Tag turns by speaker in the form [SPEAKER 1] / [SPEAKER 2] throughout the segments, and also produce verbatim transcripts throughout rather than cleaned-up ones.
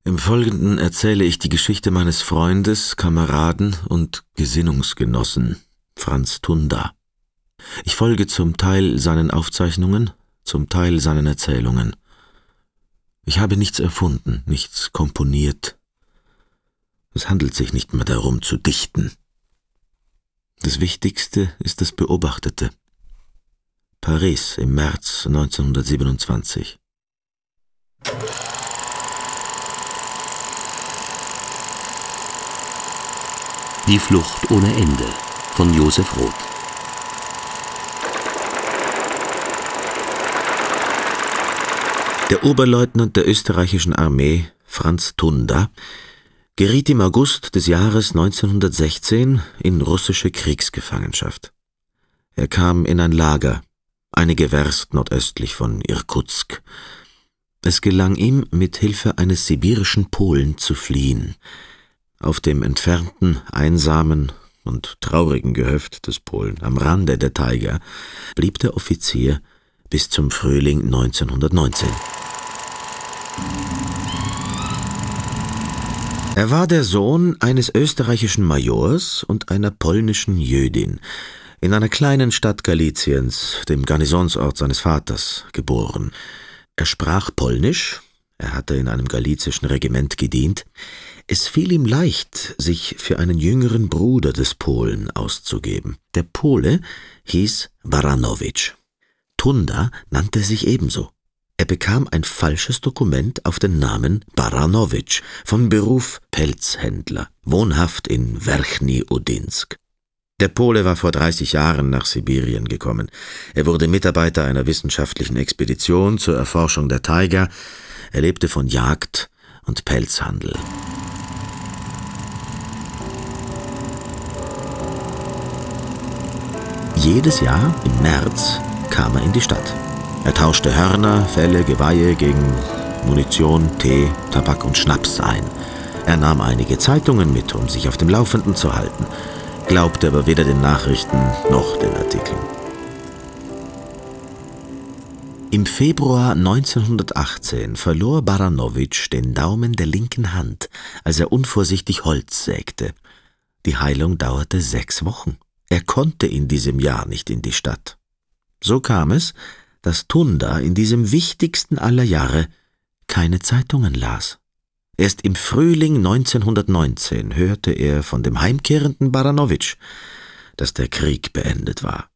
[SPEAKER 1] Im Folgenden erzähle ich die Geschichte meines Freundes, Kameraden und Gesinnungsgenossen, Franz Tunda. Ich folge zum Teil seinen Aufzeichnungen, zum Teil seinen Erzählungen. Ich habe nichts erfunden, nichts komponiert. Es handelt sich nicht mehr darum, zu dichten. Das Wichtigste ist das Beobachtete. Paris im März neunzehnhundertsiebenundzwanzig.
[SPEAKER 2] Die Flucht ohne Ende von Josef Roth.
[SPEAKER 1] Der Oberleutnant der österreichischen Armee, Franz Tunda, geriet im August des Jahres neunzehnhundertsechzehn in russische Kriegsgefangenschaft. Er kam in ein Lager, einige Werst nordöstlich von Irkutsk. Es gelang ihm, mit Hilfe eines sibirischen Polen zu fliehen. Auf dem entfernten, einsamen und traurigen Gehöft des Polen am Rande der Taiga blieb der Offizier bis zum Frühling neunzehnhundertneunzehn. Er war der Sohn eines österreichischen Majors und einer polnischen Jödin, in einer kleinen Stadt Galiciens, dem Garnisonsort seines Vaters, geboren. Er sprach Polnisch, er hatte in einem galizischen Regiment gedient. Es fiel ihm leicht, sich für einen jüngeren Bruder des Polen auszugeben. Der Pole hieß Baranowitsch. Tunda nannte sich ebenso. Er bekam ein falsches Dokument auf den Namen Baranowitsch, von Beruf Pelzhändler, wohnhaft in Werchny Udinsk. Der Pole war vor dreißig Jahren nach Sibirien gekommen. Er wurde Mitarbeiter einer wissenschaftlichen Expedition zur Erforschung der Taiga. Er lebte von Jagd und Pelzhandel. Jedes Jahr im März kam er in die Stadt. Er tauschte Hörner, Felle, Geweihe gegen Munition, Tee, Tabak und Schnaps ein. Er nahm einige Zeitungen mit, um sich auf dem Laufenden zu halten, glaubte aber weder den Nachrichten noch den Artikeln. Im Februar neunzehnhundertachtzehn verlor Baranowitsch den Daumen der linken Hand, als er unvorsichtig Holz sägte. Die Heilung dauerte sechs Wochen. Er konnte in diesem Jahr nicht in die Stadt. So kam es, dass Tunda in diesem wichtigsten aller Jahre keine Zeitungen las. Erst im Frühling neunzehnhundertneunzehn hörte er von dem heimkehrenden Baranowitsch, dass der Krieg beendet war.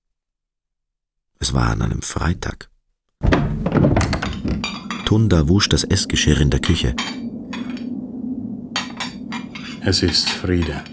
[SPEAKER 1] Es war an einem Freitag. Tunda wusch das Essgeschirr in der Küche.
[SPEAKER 3] Es ist Friede.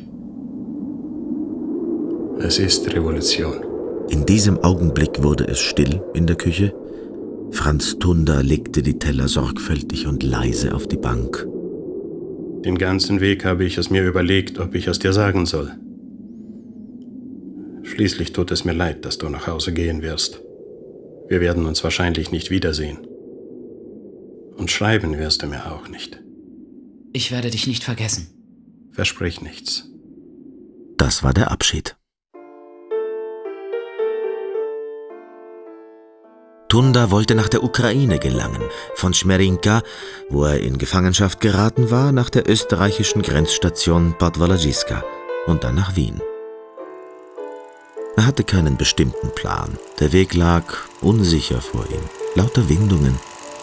[SPEAKER 3] Es ist Revolution.
[SPEAKER 1] In diesem Augenblick wurde es still in der Küche. Franz Tunda legte die Teller sorgfältig und leise auf die Bank.
[SPEAKER 3] Den ganzen Weg habe ich es mir überlegt, ob ich es dir sagen soll. Schließlich tut es mir leid, dass du nach Hause gehen wirst. Wir werden uns wahrscheinlich nicht wiedersehen. Und schreiben wirst du mir auch nicht.
[SPEAKER 4] Ich werde dich nicht vergessen.
[SPEAKER 3] Versprich nichts.
[SPEAKER 1] Das war der Abschied. Tunda wollte nach der Ukraine gelangen, von Schmerinka, wo er in Gefangenschaft geraten war, nach der österreichischen Grenzstation Podwalajiska und dann nach Wien. Er hatte keinen bestimmten Plan. Der Weg lag unsicher vor ihm, lauter Windungen.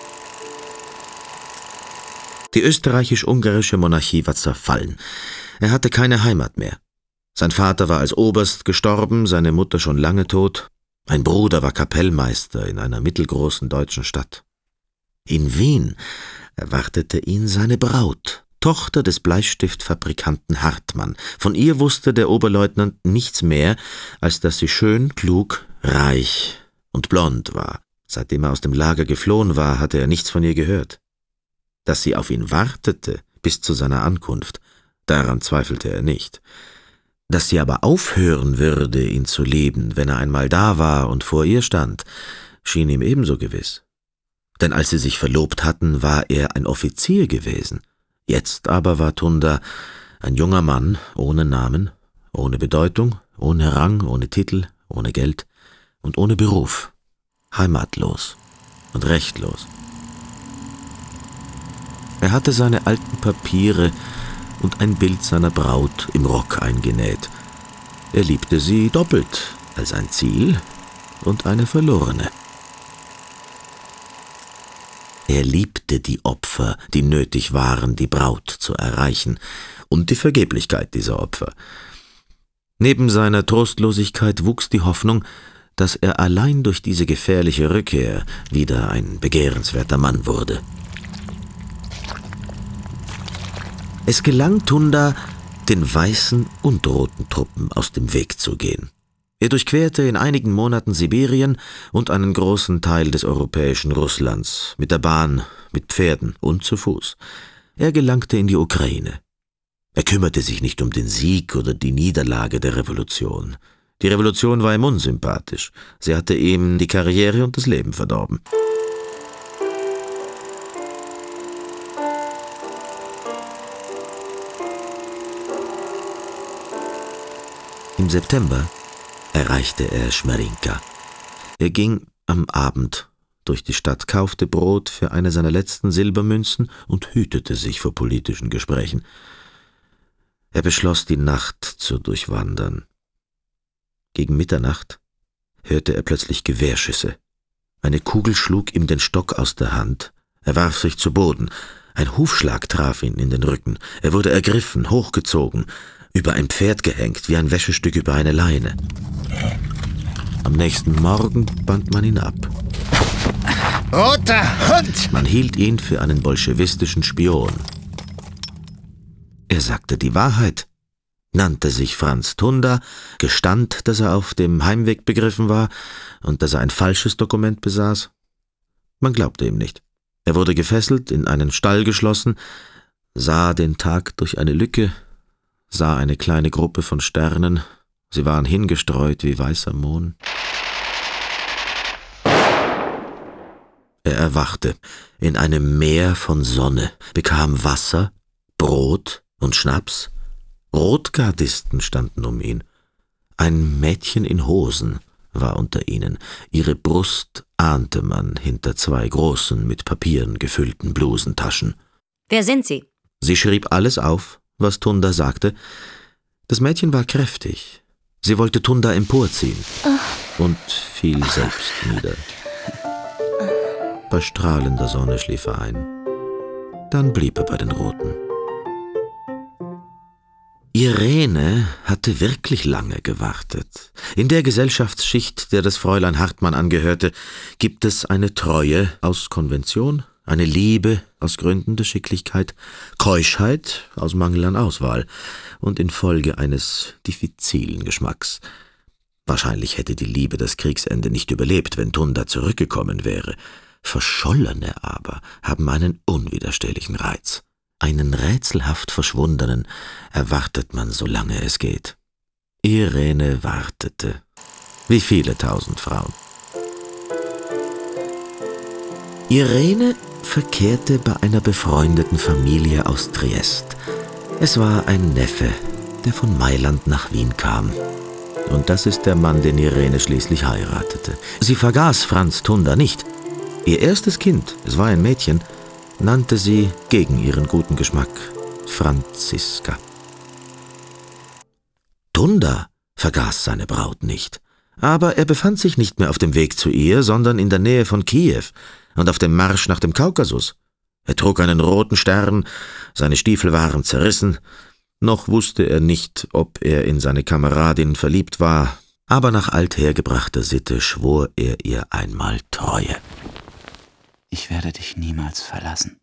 [SPEAKER 1] Die österreichisch-ungarische Monarchie war zerfallen. Er hatte keine Heimat mehr. Sein Vater war als Oberst gestorben, seine Mutter schon lange tot. Ein Bruder war Kapellmeister in einer mittelgroßen deutschen Stadt. In Wien erwartete ihn seine Braut, Tochter des Bleistiftfabrikanten Hartmann. Von ihr wusste der Oberleutnant nichts mehr, als dass sie schön, klug, reich und blond war. Seitdem er aus dem Lager geflohen war, hatte er nichts von ihr gehört. Dass sie auf ihn wartete bis zu seiner Ankunft, daran zweifelte er nicht. Dass sie aber aufhören würde, ihn zu lieben, wenn er einmal da war und vor ihr stand, schien ihm ebenso gewiss. Denn als sie sich verlobt hatten, war er ein Offizier gewesen. Jetzt aber war Tunda ein junger Mann ohne Namen, ohne Bedeutung, ohne Rang, ohne Titel, ohne Geld und ohne Beruf, heimatlos und rechtlos. Er hatte seine alten Papiere und ein Bild seiner Braut im Rock eingenäht. Er liebte sie doppelt, als ein Ziel und eine Verlorene. Er liebte die Opfer, die nötig waren, die Braut zu erreichen, und die Vergeblichkeit dieser Opfer. Neben seiner Trostlosigkeit wuchs die Hoffnung, dass er allein durch diese gefährliche Rückkehr wieder ein begehrenswerter Mann wurde. Es gelang Tunda, den weißen und roten Truppen aus dem Weg zu gehen. Er durchquerte in einigen Monaten Sibirien und einen großen Teil des europäischen Russlands, mit der Bahn, mit Pferden und zu Fuß. Er gelangte in die Ukraine. Er kümmerte sich nicht um den Sieg oder die Niederlage der Revolution. Die Revolution war ihm unsympathisch. Sie hatte ihm die Karriere und das Leben verdorben. Im September erreichte er Schmerinka. Er ging am Abend durch die Stadt, kaufte Brot für eine seiner letzten Silbermünzen und hütete sich vor politischen Gesprächen. Er beschloss, die Nacht zu durchwandern. Gegen Mitternacht hörte er plötzlich Gewehrschüsse. Eine Kugel schlug ihm den Stock aus der Hand. Er warf sich zu Boden. Ein Hufschlag traf ihn in den Rücken. Er wurde ergriffen, hochgezogen, über ein Pferd gehängt, wie ein Wäschestück über eine Leine. Am nächsten Morgen band man ihn ab.
[SPEAKER 5] Roter Hund!
[SPEAKER 1] Man hielt ihn für einen bolschewistischen Spion. Er sagte die Wahrheit, nannte sich Franz Tunda, gestand, dass er auf dem Heimweg begriffen war und dass er ein falsches Dokument besaß. Man glaubte ihm nicht. Er wurde gefesselt, in einen Stall geschlossen, sah den Tag durch eine Lücke, sah eine kleine Gruppe von Sternen, sie waren hingestreut wie weißer Mohn. Er erwachte in einem Meer von Sonne, bekam Wasser, Brot und Schnaps. Rotgardisten standen um ihn. Ein Mädchen in Hosen war unter ihnen. Ihre Brust ahnte man hinter zwei großen, mit Papieren gefüllten Blusentaschen.
[SPEAKER 6] Wer sind Sie?
[SPEAKER 1] Sie schrieb alles auf, was Tunda sagte. Das Mädchen war kräftig. Sie wollte Tunda emporziehen oh. und fiel selbst nieder. Bei strahlender Sonne schlief er ein. Dann blieb er bei den Roten. Irene hatte wirklich lange gewartet. In der Gesellschaftsschicht, der das Fräulein Hartmann angehörte, gibt es eine Treue aus Konvention, eine Liebe aus Gründen der Schicklichkeit, Keuschheit aus Mangel an Auswahl und infolge eines diffizilen Geschmacks. Wahrscheinlich hätte die Liebe das Kriegsende nicht überlebt, wenn Tunda zurückgekommen wäre. Verschollene aber haben einen unwiderstehlichen Reiz. Einen rätselhaft Verschwundenen erwartet man, solange es geht. Irene wartete, wie viele tausend Frauen. Irene verkehrte bei einer befreundeten Familie aus Triest. Es war ein Neffe, der von Mailand nach Wien kam. Und das ist der Mann, den Irene schließlich heiratete. Sie vergaß Franz Tunda nicht. Ihr erstes Kind, es war ein Mädchen, nannte sie gegen ihren guten Geschmack Franziska. Tunda vergaß seine Braut nicht, aber er befand sich nicht mehr auf dem Weg zu ihr, sondern in der Nähe von Kiew und auf dem Marsch nach dem Kaukasus. Er trug einen roten Stern, seine Stiefel waren zerrissen, noch wusste er nicht, ob er in seine Kameradin verliebt war, aber nach althergebrachter Sitte schwor er ihr einmal Treue.
[SPEAKER 4] Ich werde dich niemals verlassen.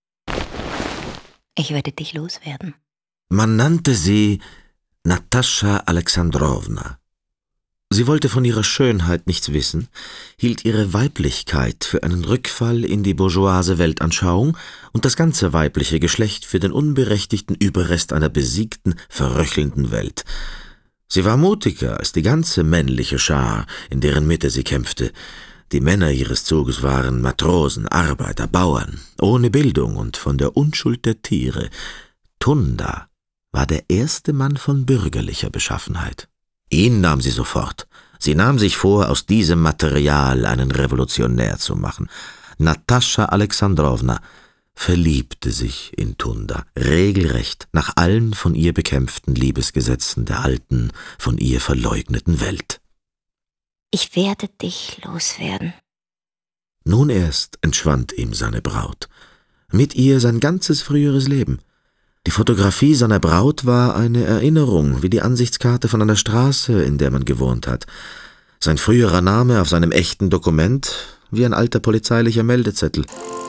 [SPEAKER 6] Ich werde dich loswerden.
[SPEAKER 1] Man nannte sie Natascha Alexandrowna. Sie wollte von ihrer Schönheit nichts wissen, hielt ihre Weiblichkeit für einen Rückfall in die bourgeoise Weltanschauung und das ganze weibliche Geschlecht für den unberechtigten Überrest einer besiegten, verröchelnden Welt. Sie war mutiger als die ganze männliche Schar, in deren Mitte sie kämpfte. Die Männer ihres Zuges waren Matrosen, Arbeiter, Bauern, ohne Bildung und von der Unschuld der Tiere. Tunda war der erste Mann von bürgerlicher Beschaffenheit. Ihn nahm sie sofort. Sie nahm sich vor, aus diesem Material einen Revolutionär zu machen. Natascha Alexandrowna verliebte sich in Tunda, regelrecht nach allen von ihr bekämpften Liebesgesetzen der alten, von ihr verleugneten Welt.
[SPEAKER 6] Ich werde dich loswerden.
[SPEAKER 1] Nun erst entschwand ihm seine Braut. Mit ihr sein ganzes früheres Leben. Die Fotografie seiner Braut war eine Erinnerung, wie die Ansichtskarte von einer Straße, in der man gewohnt hat. Sein früherer Name auf seinem echten Dokument, wie ein alter polizeilicher Meldezettel.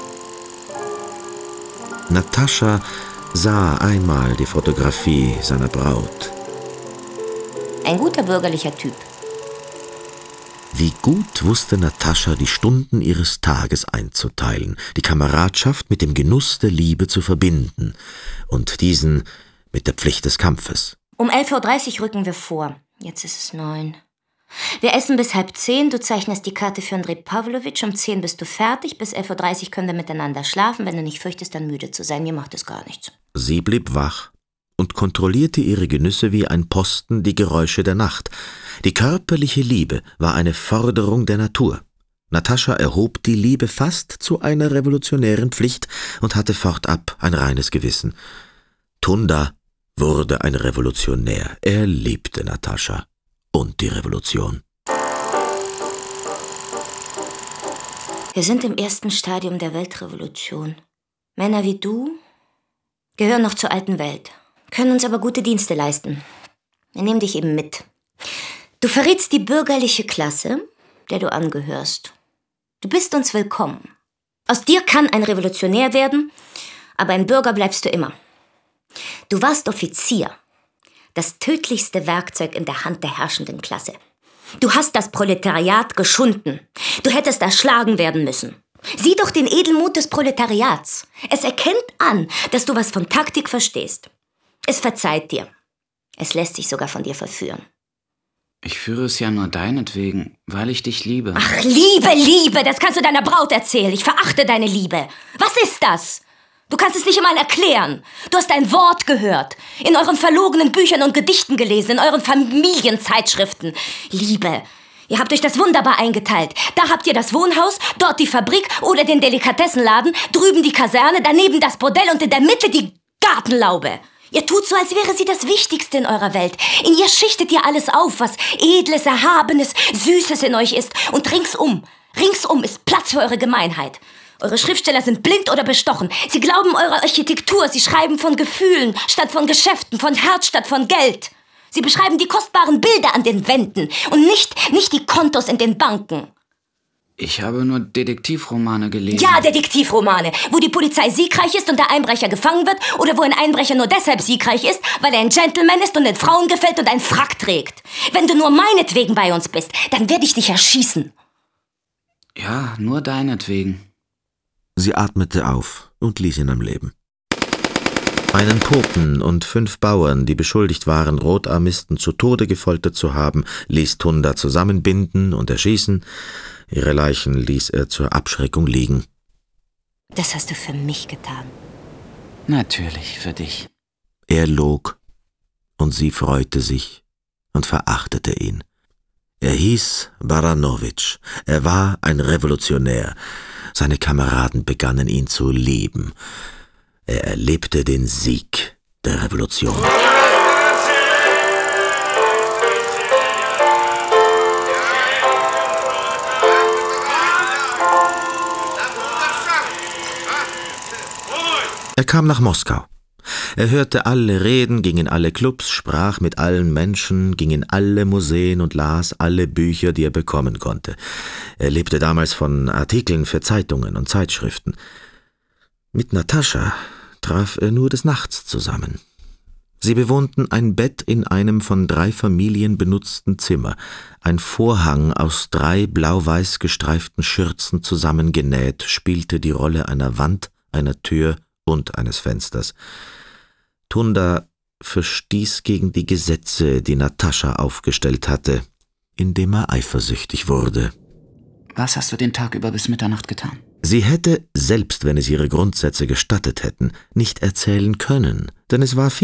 [SPEAKER 1] Natascha sah einmal die Fotografie seiner Braut.
[SPEAKER 6] Ein guter bürgerlicher Typ.
[SPEAKER 1] Wie gut wusste Natascha, die Stunden ihres Tages einzuteilen, die Kameradschaft mit dem Genuss der Liebe zu verbinden und diesen mit der Pflicht des Kampfes.
[SPEAKER 6] Um elf Uhr dreißig rücken wir vor. Jetzt ist es neun. Wir essen bis halb zehn, du zeichnest die Karte für Andrei Pawlowitsch, um zehn bist du fertig, bis elf Uhr dreißig können wir miteinander schlafen, wenn du nicht fürchtest, dann müde zu sein, mir macht es gar nichts.
[SPEAKER 1] Sie blieb wach und kontrollierte ihre Genüsse wie ein Posten die Geräusche der Nacht. Die körperliche Liebe war eine Forderung der Natur. Natascha erhob die Liebe fast zu einer revolutionären Pflicht und hatte fortab ein reines Gewissen. Tunda wurde ein Revolutionär. Er liebte Natascha und die Revolution.
[SPEAKER 6] Wir sind im ersten Stadium der Weltrevolution. Männer wie du gehören noch zur alten Welt, können uns aber gute Dienste leisten. Wir nehmen dich eben mit. Du verrätst die bürgerliche Klasse, der du angehörst. Du bist uns willkommen. Aus dir kann ein Revolutionär werden, aber ein Bürger bleibst du immer. Du warst Offizier, das tödlichste Werkzeug in der Hand der herrschenden Klasse. Du hast das Proletariat geschunden. Du hättest erschlagen werden müssen. Sieh doch den Edelmut des Proletariats. Es erkennt an, dass du was von Taktik verstehst. Es verzeiht dir. Es lässt sich sogar von dir verführen.
[SPEAKER 4] Ich führe es ja nur deinetwegen, weil ich dich liebe.
[SPEAKER 6] Ach, Liebe, Liebe, das kannst du deiner Braut erzählen. Ich verachte deine Liebe. Was ist das? Du kannst es nicht einmal erklären. Du hast ein Wort gehört. In euren verlogenen Büchern und Gedichten gelesen, in euren Familienzeitschriften. Liebe. Ihr habt euch das wunderbar eingeteilt. Da habt ihr das Wohnhaus, dort die Fabrik oder den Delikatessenladen, drüben die Kaserne, daneben das Bordell und in der Mitte die Gartenlaube. Ihr tut so, als wäre sie das Wichtigste in eurer Welt. In ihr schichtet ihr alles auf, was Edles, Erhabenes, Süßes in euch ist. Und ringsum, ringsum ist Platz für eure Gemeinheit. Eure Schriftsteller sind blind oder bestochen. Sie glauben eurer Architektur. Sie schreiben von Gefühlen statt von Geschäften, von Herz statt von Geld. Sie beschreiben die kostbaren Bilder an den Wänden und nicht, nicht die Kontos in den Banken.
[SPEAKER 4] Ich habe nur Detektivromane gelesen.
[SPEAKER 6] Ja, Detektivromane, wo die Polizei siegreich ist und der Einbrecher gefangen wird oder wo ein Einbrecher nur deshalb siegreich ist, weil er ein Gentleman ist und den Frauen gefällt und einen Frack trägt. Wenn du nur meinetwegen bei uns bist, dann werde ich dich erschießen.
[SPEAKER 4] Ja, nur deinetwegen.
[SPEAKER 1] Sie atmete auf und ließ ihn am Leben. Einen Popen und fünf Bauern, die beschuldigt waren, Rotarmisten zu Tode gefoltert zu haben, ließ Tunda zusammenbinden und erschießen. Ihre Leichen ließ er zur Abschreckung liegen.
[SPEAKER 6] Das hast du für mich getan.
[SPEAKER 4] Natürlich, für dich.
[SPEAKER 1] Er log, und sie freute sich und verachtete ihn. Er hieß Baranowitsch. Er war ein Revolutionär. Seine Kameraden begannen ihn zu lieben. Er erlebte den Sieg der Revolution. Er kam nach Moskau. Er hörte alle Reden, ging in alle Clubs, sprach mit allen Menschen, ging in alle Museen und las alle Bücher, die er bekommen konnte. Er lebte damals von Artikeln für Zeitungen und Zeitschriften. Mit Natascha traf er nur des Nachts zusammen. Sie bewohnten ein Bett in einem von drei Familien benutzten Zimmer, ein Vorhang aus drei blau-weiß gestreiften Schürzen zusammengenäht, spielte die Rolle einer Wand, einer Tür und eines Fensters. Tunda verstieß gegen die Gesetze, die Natascha aufgestellt hatte, indem er eifersüchtig wurde.
[SPEAKER 4] Was hast du den Tag über bis Mitternacht getan?
[SPEAKER 1] Sie hätte, selbst wenn es ihre Grundsätze gestattet hätten, nicht erzählen können, denn es war viel.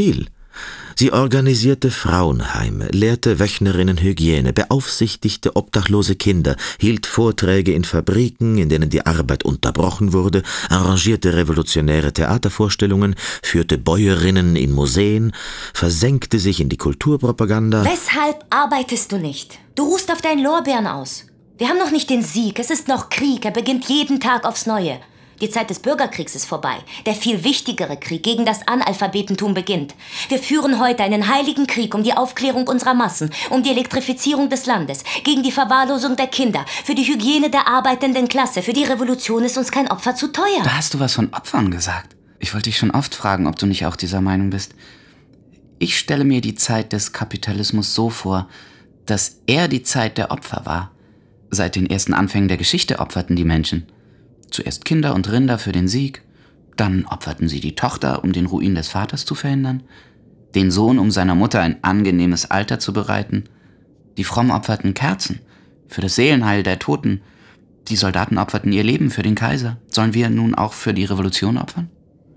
[SPEAKER 1] Sie organisierte Frauenheime, lehrte Wöchnerinnen Hygiene, beaufsichtigte obdachlose Kinder, hielt Vorträge in Fabriken, in denen die Arbeit unterbrochen wurde, arrangierte revolutionäre Theatervorstellungen, führte Bäuerinnen in Museen, versenkte sich in die Kulturpropaganda.
[SPEAKER 6] Weshalb arbeitest du nicht? Du ruhst auf deinen Lorbeeren aus. Wir haben noch nicht den Sieg, es ist noch Krieg, er beginnt jeden Tag aufs Neue. Die Zeit des Bürgerkriegs ist vorbei. Der viel wichtigere Krieg gegen das Analphabetentum beginnt. Wir führen heute einen heiligen Krieg um die Aufklärung unserer Massen, um die Elektrifizierung des Landes, gegen die Verwahrlosung der Kinder, für die Hygiene der arbeitenden Klasse. Für die Revolution ist uns kein Opfer zu teuer.
[SPEAKER 4] Da hast du was von Opfern gesagt. Ich wollte dich schon oft fragen, ob du nicht auch dieser Meinung bist. Ich stelle mir die Zeit des Kapitalismus so vor, dass er die Zeit der Opfer war. Seit den ersten Anfängen der Geschichte opferten die Menschen. Zuerst Kinder und Rinder für den Sieg, dann opferten sie die Tochter, um den Ruin des Vaters zu verhindern, den Sohn, um seiner Mutter ein angenehmes Alter zu bereiten, die Frommen opferten Kerzen für das Seelenheil der Toten, die Soldaten opferten ihr Leben für den Kaiser. Sollen wir nun auch für die Revolution opfern?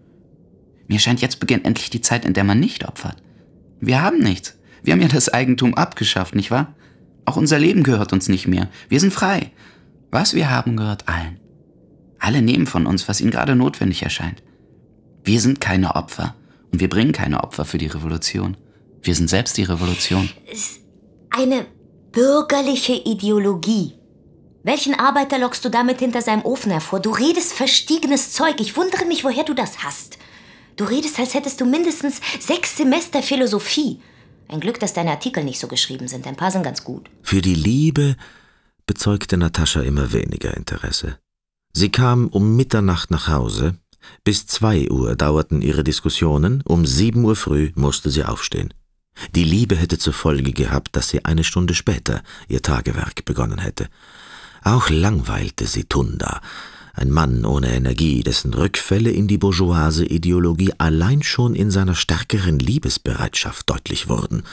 [SPEAKER 4] Mir scheint, jetzt beginnt endlich die Zeit, in der man nicht opfert. Wir haben nichts. Wir haben ja das Eigentum abgeschafft, nicht wahr? Auch unser Leben gehört uns nicht mehr. Wir sind frei. Was wir haben, gehört allen. Alle nehmen von uns, was ihnen gerade notwendig erscheint. Wir sind keine Opfer und wir bringen keine Opfer für die Revolution. Wir sind selbst die Revolution.
[SPEAKER 6] Eine bürgerliche Ideologie. Welchen Arbeiter lockst du damit hinter seinem Ofen hervor? Du redest verstiegenes Zeug. Ich wundere mich, woher du das hast. Du redest, als hättest du mindestens sechs Semester Philosophie. Ein Glück, dass deine Artikel nicht so geschrieben sind. Ein paar sind ganz gut.
[SPEAKER 1] Für die Liebe bezeugte Natascha immer weniger Interesse. Sie kam um Mitternacht nach Hause, bis zwei Uhr dauerten ihre Diskussionen, um sieben Uhr früh musste sie aufstehen. Die Liebe hätte zur Folge gehabt, dass sie eine Stunde später ihr Tagewerk begonnen hätte. Auch langweilte sie Tunda, ein Mann ohne Energie, dessen Rückfälle in die bourgeoise Ideologie allein schon in seiner stärkeren Liebesbereitschaft deutlich wurden.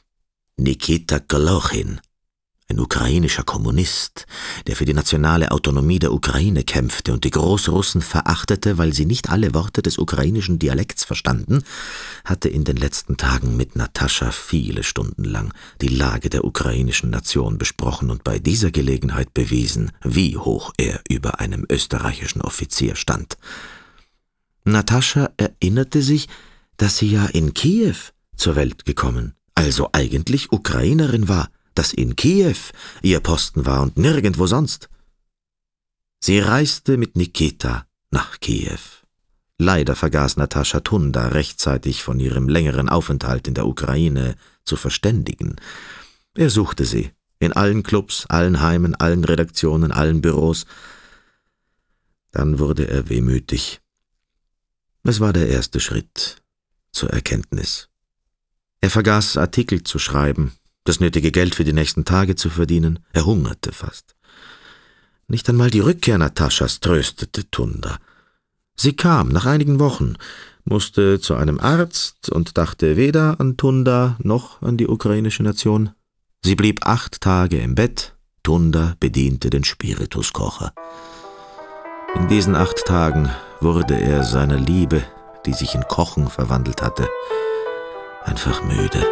[SPEAKER 1] Nikita Golochin, ein ukrainischer Kommunist, der für die nationale Autonomie der Ukraine kämpfte und die Großrussen verachtete, weil sie nicht alle Worte des ukrainischen Dialekts verstanden, hatte in den letzten Tagen mit Natascha viele Stunden lang die Lage der ukrainischen Nation besprochen und bei dieser Gelegenheit bewiesen, wie hoch er über einem österreichischen Offizier stand. Natascha erinnerte sich, dass sie ja in Kiew zur Welt gekommen, also eigentlich Ukrainerin war, dass in Kiew ihr Posten war und nirgendwo sonst. Sie reiste mit Nikita nach Kiew. Leider vergaß Natascha Tunda rechtzeitig von ihrem längeren Aufenthalt in der Ukraine zu verständigen. Er suchte sie in allen Clubs, allen Heimen, allen Redaktionen, allen Büros. Dann wurde er wehmütig. Es war der erste Schritt zur Erkenntnis. Er vergaß, Artikel zu schreiben, das nötige Geld für die nächsten Tage zu verdienen. Er hungerte fast. Nicht einmal die Rückkehr Nataschas tröstete Tunda. Sie kam nach einigen Wochen, musste zu einem Arzt und dachte weder an Tunda noch an die ukrainische Nation. Sie blieb acht Tage im Bett. Tunda bediente den Spirituskocher. In diesen acht Tagen wurde er seiner Liebe, die sich in Kochen verwandelt hatte, einfach müde.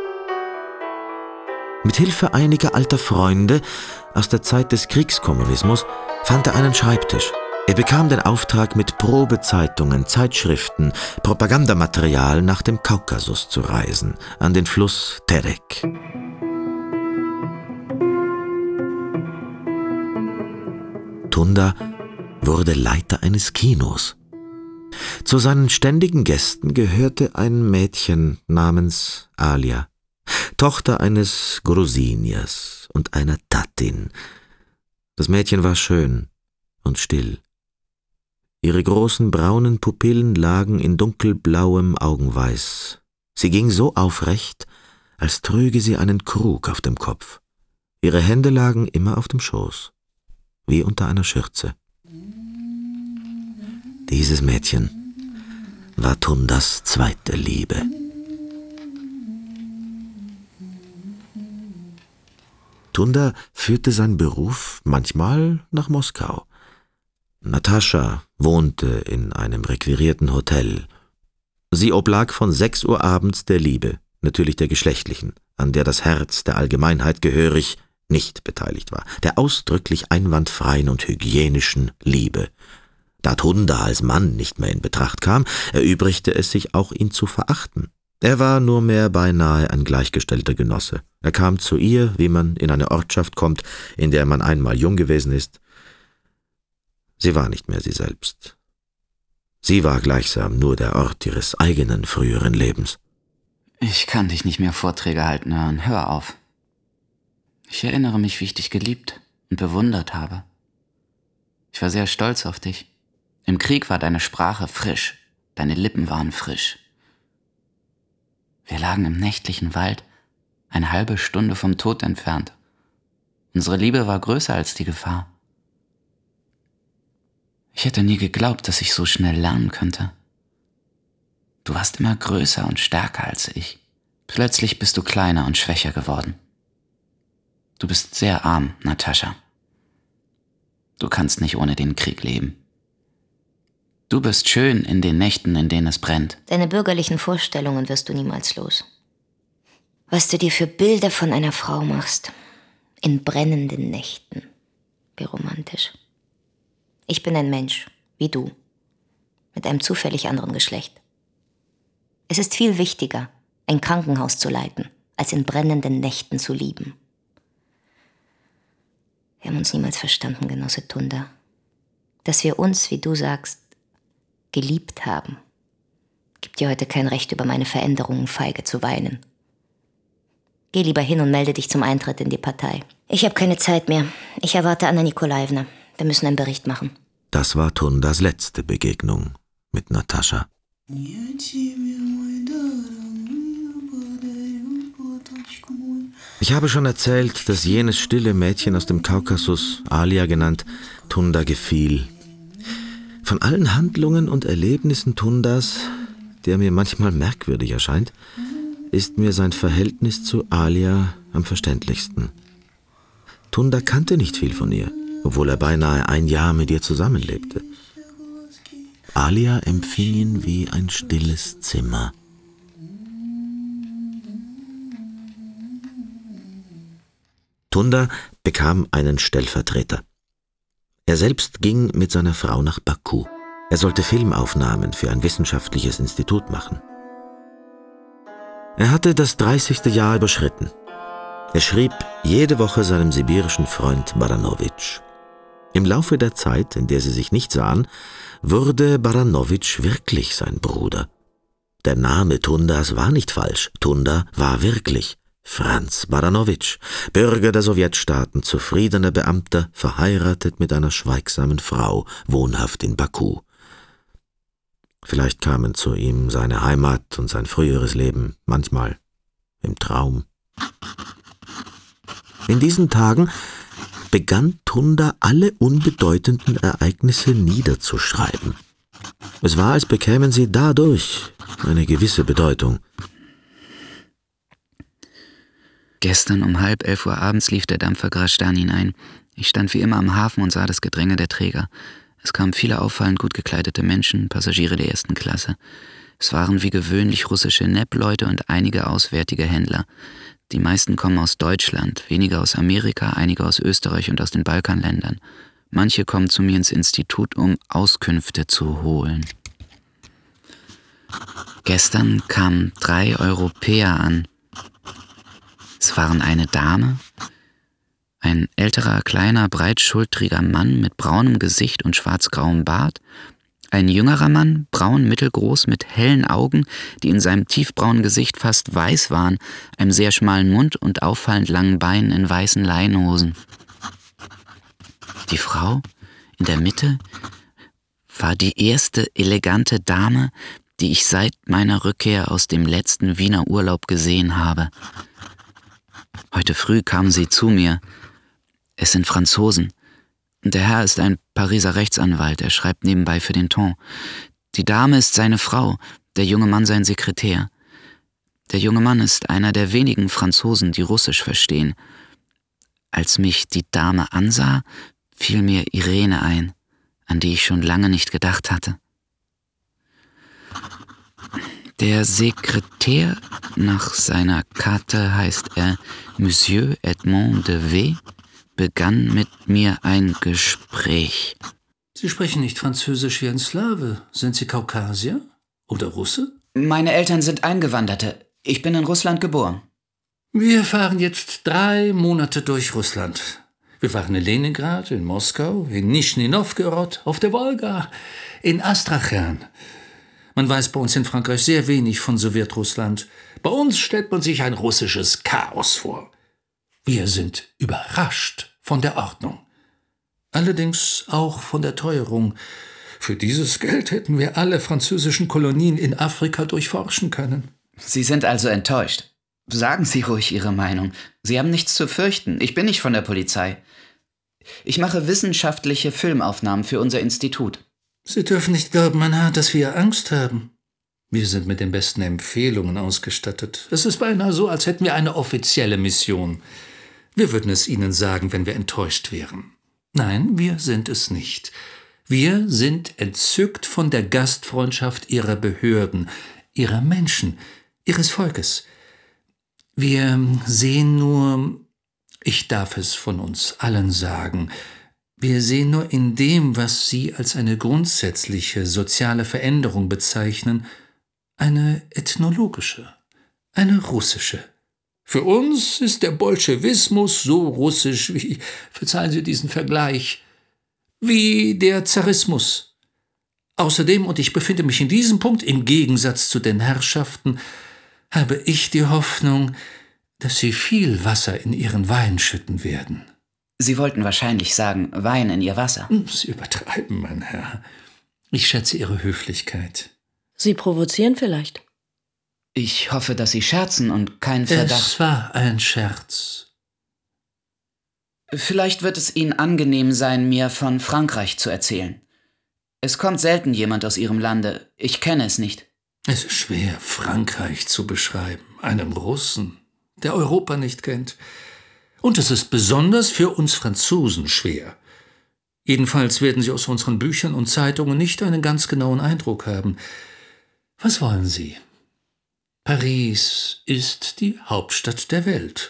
[SPEAKER 1] Mit Hilfe einiger alter Freunde aus der Zeit des Kriegskommunismus fand er einen Schreibtisch. Er bekam den Auftrag, mit Probezeitungen, Zeitschriften, Propagandamaterial nach dem Kaukasus zu reisen, an den Fluss Terek. Tunda wurde Leiter eines Kinos. Zu seinen ständigen Gästen gehörte ein Mädchen namens Alia, Tochter eines Grusiniers und einer Tatin. Das Mädchen war schön und still. Ihre großen braunen Pupillen lagen in dunkelblauem Augenweiß. Sie ging so aufrecht, als trüge sie einen Krug auf dem Kopf. Ihre Hände lagen immer auf dem Schoß, wie unter einer Schürze. Dieses Mädchen war Tundas zweite Liebe. Tunda führte seinen Beruf manchmal nach Moskau. Natascha wohnte in einem requirierten Hotel. Sie oblag von sechs Uhr abends der Liebe, natürlich der geschlechtlichen, an der das Herz der Allgemeinheit gehörig nicht beteiligt war, der ausdrücklich einwandfreien und hygienischen Liebe. Da Tunda als Mann nicht mehr in Betracht kam, erübrigte es sich auch, ihn zu verachten. Er war nur mehr beinahe ein gleichgestellter Genosse. Er kam zu ihr, wie man in eine Ortschaft kommt, in der man einmal jung gewesen ist. Sie war nicht mehr sie selbst. Sie war gleichsam nur der Ort ihres eigenen früheren Lebens.
[SPEAKER 4] Ich kann dich nicht mehr Vorträge halten hören. Hör auf. Ich erinnere mich, wie ich dich geliebt und bewundert habe. Ich war sehr stolz auf dich. Im Krieg war deine Sprache frisch, deine Lippen waren frisch. Wir lagen im nächtlichen Wald, eine halbe Stunde vom Tod entfernt. Unsere Liebe war größer als die Gefahr. Ich hätte nie geglaubt, dass ich so schnell lernen könnte. Du warst immer größer und stärker als ich. Plötzlich bist du kleiner und schwächer geworden. Du bist sehr arm, Natascha. Du kannst nicht ohne den Krieg leben. Du bist schön in den Nächten, in denen es brennt.
[SPEAKER 6] Deine bürgerlichen Vorstellungen wirst du niemals los. Was du dir für Bilder von einer Frau machst, in brennenden Nächten. Wie romantisch. Ich bin ein Mensch, wie du, mit einem zufällig anderen Geschlecht. Es ist viel wichtiger, ein Krankenhaus zu leiten, als in brennenden Nächten zu lieben. Wir haben uns niemals verstanden, Genosse Tunda. Dass wir uns, wie du sagst, geliebt haben, gibt dir heute kein Recht, über meine Veränderungen feige zu weinen. Geh lieber hin und melde dich zum Eintritt in die Partei. Ich habe keine Zeit mehr. Ich erwarte Anna Nikolajewna. Wir müssen einen Bericht machen.
[SPEAKER 1] Das war Tundas letzte Begegnung mit Natascha. Ich habe schon erzählt, dass jenes stille Mädchen aus dem Kaukasus, Alia genannt, Tunda gefiel. Von allen Handlungen und Erlebnissen Tundas, der mir manchmal merkwürdig erscheint, ist mir sein Verhältnis zu Alia am verständlichsten. Tunda kannte nicht viel von ihr, obwohl er beinahe ein Jahr mit ihr zusammenlebte. Alia empfing ihn wie ein stilles Zimmer. Tunda bekam einen Stellvertreter. Er selbst ging mit seiner Frau nach Baku. Er sollte Filmaufnahmen für ein wissenschaftliches Institut machen. Er hatte das dreißigste Jahr überschritten. Er schrieb jede Woche seinem sibirischen Freund Baranowitsch. Im Laufe der Zeit, in der sie sich nicht sahen, wurde Baranowitsch wirklich sein Bruder. Der Name Tundas war nicht falsch. Tunda war wirklich Franz Baranowitsch, Bürger der Sowjetstaaten, zufriedener Beamter, verheiratet mit einer schweigsamen Frau, wohnhaft in Baku. Vielleicht kamen zu ihm seine Heimat und sein früheres Leben, manchmal im Traum. In diesen Tagen begann Tunda alle unbedeutenden Ereignisse niederzuschreiben. Es war, als bekämen sie dadurch eine gewisse Bedeutung.
[SPEAKER 4] Gestern um halb elf Uhr abends lief der Dampfer Grashdanin ein. Ich stand wie immer am Hafen und sah das Gedränge der Träger. Es kamen viele auffallend gut gekleidete Menschen, Passagiere der ersten Klasse. Es waren wie gewöhnlich russische Nepp-Leute und einige auswärtige Händler. Die meisten kommen aus Deutschland, wenige aus Amerika, einige aus Österreich und aus den Balkanländern. Manche kommen zu mir ins Institut, um Auskünfte zu holen. Gestern kamen drei Europäer an. Es waren eine Dame, ein älterer, kleiner, breitschultriger Mann mit braunem Gesicht und schwarz-grauem Bart, ein jüngerer Mann, braun, mittelgroß, mit hellen Augen, die in seinem tiefbraunen Gesicht fast weiß waren, einem sehr schmalen Mund und auffallend langen Beinen in weißen Leinhosen. Die Frau in der Mitte war die erste elegante Dame, die ich seit meiner Rückkehr aus dem letzten Wiener Urlaub gesehen habe. Heute früh kamen sie zu mir. Es sind Franzosen. Der Herr ist ein Pariser Rechtsanwalt, er schreibt nebenbei für den Ton. Die Dame ist seine Frau, der junge Mann sein Sekretär. Der junge Mann ist einer der wenigen Franzosen, die Russisch verstehen. Als mich die Dame ansah, fiel mir Irene ein, an die ich schon lange nicht gedacht hatte. Der Sekretär, nach seiner Karte heißt er Monsieur Edmond de W., begann mit mir ein Gespräch.
[SPEAKER 5] Sie sprechen nicht Französisch wie ein Slave. Sind Sie Kaukasier oder Russe?
[SPEAKER 4] Meine Eltern sind Eingewanderte. Ich bin in Russland geboren.
[SPEAKER 5] Wir fahren jetzt drei Monate durch Russland. Wir waren in Leningrad, in Moskau, in Nischni Nowgorod, auf der Wolga, in Astrachan. Man weiß bei uns in Frankreich sehr wenig von Sowjetrussland. Bei uns stellt man sich ein russisches Chaos vor. Wir sind überrascht von der Ordnung. Allerdings auch von der Teuerung. Für dieses Geld hätten wir alle französischen Kolonien in Afrika durchforschen können.
[SPEAKER 4] Sie sind also enttäuscht. Sagen Sie ruhig Ihre Meinung. Sie haben nichts zu fürchten. Ich bin nicht von der Polizei. Ich mache wissenschaftliche Filmaufnahmen für unser Institut.
[SPEAKER 5] Sie dürfen nicht glauben, mein Herr, dass wir Angst haben. Wir sind mit den besten Empfehlungen ausgestattet. Es ist beinahe so, als hätten wir eine offizielle Mission. Wir würden es Ihnen sagen, wenn wir enttäuscht wären. Nein, wir sind es nicht. Wir sind entzückt von der Gastfreundschaft Ihrer Behörden, Ihrer Menschen, Ihres Volkes. Wir sehen nur, ich darf es von uns allen sagen, wir sehen nur in dem, was Sie als eine grundsätzliche soziale Veränderung bezeichnen, eine ethnologische, eine russische. Für uns ist der Bolschewismus so russisch wie, verzeihen Sie diesen Vergleich, wie der Zarismus. Außerdem, und ich befinde mich in diesem Punkt im Gegensatz zu den Herrschaften, habe ich die Hoffnung, dass Sie viel Wasser in Ihren Wein schütten werden.
[SPEAKER 4] Sie wollten wahrscheinlich sagen, Wein in Ihr Wasser.
[SPEAKER 5] Sie übertreiben, mein Herr. Ich schätze Ihre Höflichkeit.
[SPEAKER 7] Sie provozieren vielleicht.
[SPEAKER 4] Ich hoffe, dass Sie scherzen und keinen Verdacht...
[SPEAKER 5] Es war ein Scherz.
[SPEAKER 4] Vielleicht wird es Ihnen angenehm sein, mir von Frankreich zu erzählen. Es kommt selten jemand aus Ihrem Lande. Ich kenne es nicht.
[SPEAKER 5] Es ist schwer, Frankreich zu beschreiben. Einem Russen, der Europa nicht kennt. Und es ist besonders für uns Franzosen schwer. Jedenfalls werden Sie aus unseren Büchern und Zeitungen nicht einen ganz genauen Eindruck haben. Was wollen Sie? Paris ist die Hauptstadt der Welt.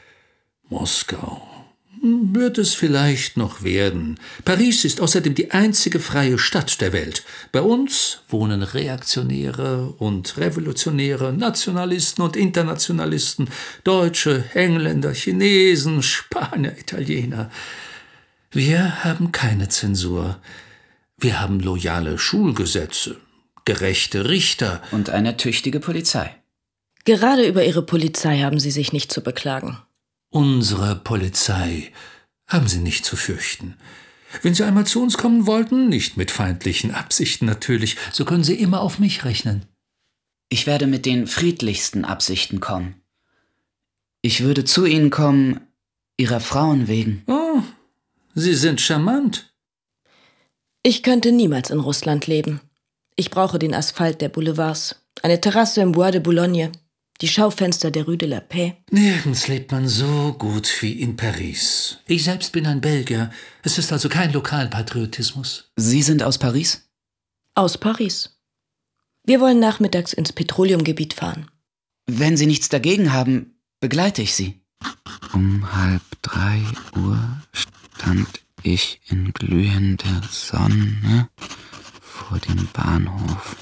[SPEAKER 5] Moskau wird es vielleicht noch werden. Paris ist außerdem die einzige freie Stadt der Welt. Bei uns wohnen Reaktionäre und Revolutionäre, Nationalisten und Internationalisten, Deutsche, Engländer, Chinesen, Spanier, Italiener. Wir haben keine Zensur. Wir haben loyale Schulgesetze, gerechte Richter.
[SPEAKER 4] Und eine tüchtige Polizei.
[SPEAKER 7] Gerade über Ihre Polizei haben Sie sich nicht zu beklagen.
[SPEAKER 5] Unsere Polizei haben Sie nicht zu fürchten. Wenn Sie einmal zu uns kommen wollten, nicht mit feindlichen Absichten natürlich, so können Sie immer auf mich rechnen.
[SPEAKER 4] Ich werde mit den friedlichsten Absichten kommen. Ich würde zu Ihnen kommen, Ihrer Frauen wegen.
[SPEAKER 5] Oh, Sie sind charmant.
[SPEAKER 7] Ich könnte niemals in Russland leben. Ich brauche den Asphalt der Boulevards, eine Terrasse im Bois de Boulogne, die Schaufenster der Rue de la Paix.
[SPEAKER 5] Nirgends lebt man so gut wie in Paris. Ich selbst bin ein Belgier. Es ist also kein Lokalpatriotismus.
[SPEAKER 4] Sie sind aus Paris?
[SPEAKER 7] Aus Paris. Wir wollen nachmittags ins Petroleumgebiet fahren.
[SPEAKER 4] Wenn Sie nichts dagegen haben, begleite ich Sie. Um halb drei Uhr stand ich in glühender Sonne vor dem Bahnhof.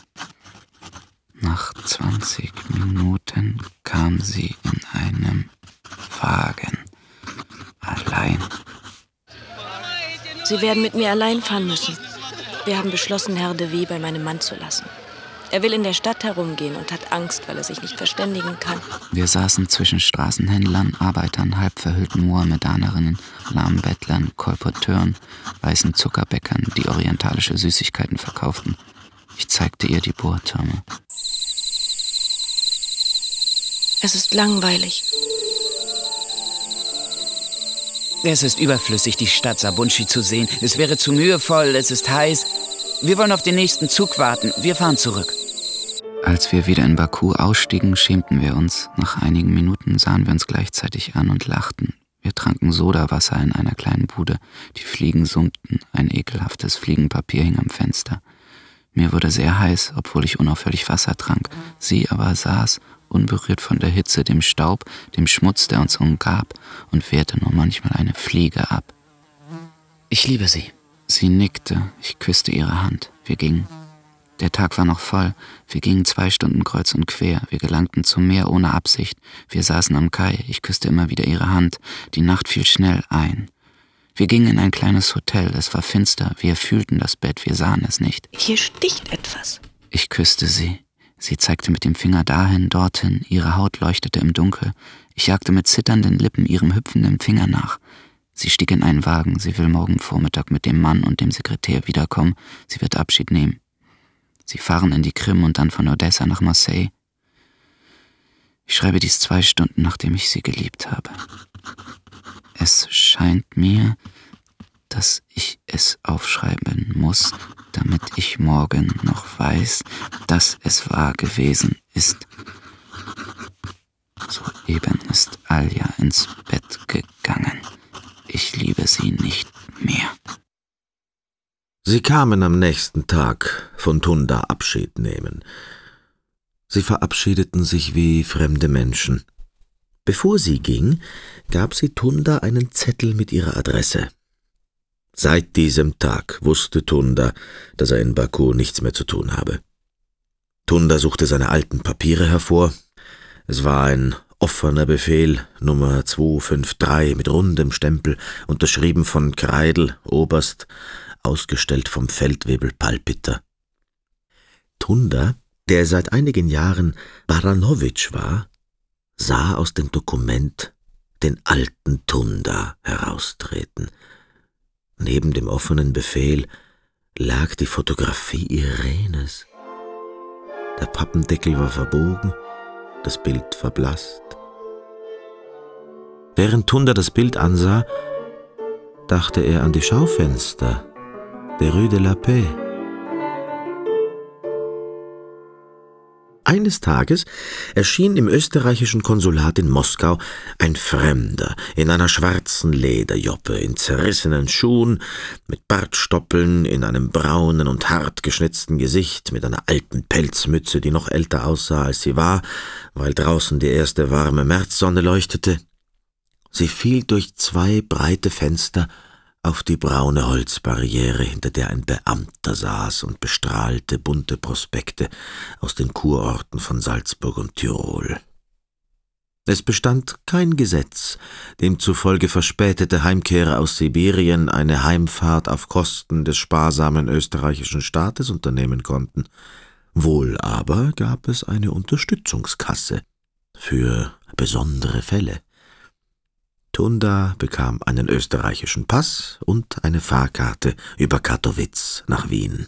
[SPEAKER 4] Nach zwanzig Minuten kam sie in einem Wagen. Allein.
[SPEAKER 7] Sie werden mit mir allein fahren müssen. Wir haben beschlossen, Herr de W. bei meinem Mann zu lassen. Er will in der Stadt herumgehen und hat Angst, weil er sich nicht verständigen kann.
[SPEAKER 4] Wir saßen zwischen Straßenhändlern, Arbeitern, halb verhüllten Mohammedanerinnen, lahmen Bettlern, Kolporteuren, weißen Zuckerbäckern, die orientalische Süßigkeiten verkauften. Ich zeigte ihr die Bohrtürme.
[SPEAKER 7] Es ist langweilig.
[SPEAKER 4] Es ist überflüssig, die Stadt Sabunchi zu sehen. Es wäre zu mühevoll, es ist heiß. Wir wollen auf den nächsten Zug warten. Wir fahren zurück. Als wir wieder in Baku ausstiegen, schämten wir uns. Nach einigen Minuten sahen wir uns gleichzeitig an und lachten. Wir tranken Sodawasser in einer kleinen Bude. Die Fliegen summten, ein ekelhaftes Fliegenpapier hing am Fenster. Mir wurde sehr heiß, obwohl ich unaufhörlich Wasser trank. Sie aber saß, unberührt von der Hitze, dem Staub, dem Schmutz, der uns umgab, und wehrte nur manchmal eine Fliege ab. »Ich liebe Sie.« Sie nickte, ich küsste ihre Hand. Wir gingen. Der Tag war noch voll. Wir gingen zwei Stunden kreuz und quer. Wir gelangten zum Meer ohne Absicht. Wir saßen am Kai. Ich küsste immer wieder ihre Hand. Die Nacht fiel schnell ein. Wir gingen in ein kleines Hotel. Es war finster. Wir fühlten das Bett. Wir sahen es nicht.
[SPEAKER 7] Hier sticht etwas.
[SPEAKER 4] Ich küsste sie. Sie zeigte mit dem Finger dahin, dorthin. Ihre Haut leuchtete im Dunkel. Ich jagte mit zitternden Lippen ihrem hüpfenden Finger nach. Sie stieg in einen Wagen. Sie will morgen Vormittag mit dem Mann und dem Sekretär wiederkommen. Sie wird Abschied nehmen. Sie fahren in die Krim und dann von Odessa nach Marseille. Ich schreibe dies zwei Stunden, nachdem ich sie geliebt habe. Es scheint mir, dass ich es aufschreiben muss, damit ich morgen noch weiß, dass es wahr gewesen ist. Soeben ist Alja ins Bett gegangen. Ich liebe sie nicht mehr.
[SPEAKER 1] Sie kamen am nächsten Tag von Tunda Abschied nehmen. Sie verabschiedeten sich wie fremde Menschen. Bevor sie ging, gab sie Tunda einen Zettel mit ihrer Adresse. Seit diesem Tag wusste Tunda, dass er in Baku nichts mehr zu tun habe. Tunda suchte seine alten Papiere hervor. Es war ein offener Befehl, Nummer zwei fünf drei mit rundem Stempel, unterschrieben von Kreidl, Oberst, ausgestellt vom Feldwebel Palpiter. Tunda, der seit einigen Jahren Baranowitsch war, sah aus dem Dokument den alten Tunda heraustreten. Neben dem offenen Befehl lag die Fotografie Irenes. Der Pappendeckel war verbogen, das Bild verblasst. Während Tunda das Bild ansah, dachte er an die Schaufenster der Rue de la Paix. Eines Tages erschien im österreichischen Konsulat in Moskau ein Fremder in einer schwarzen Lederjoppe, in zerrissenen Schuhen, mit Bartstoppeln, in einem braunen und hart geschnitzten Gesicht, mit einer alten Pelzmütze, die noch älter aussah, als sie war, weil draußen die erste warme Märzsonne leuchtete. Sie fiel durch zwei breite Fenster auf die braune Holzbarriere, hinter der ein Beamter saß und bestrahlte bunte Prospekte aus den Kurorten von Salzburg und Tirol. Es bestand kein Gesetz, demzufolge verspätete Heimkehrer aus Sibirien eine Heimfahrt auf Kosten des sparsamen österreichischen Staates unternehmen konnten. Wohl aber gab es eine Unterstützungskasse für besondere Fälle. Tunda bekam einen österreichischen Pass und eine Fahrkarte über Kattowitz nach Wien.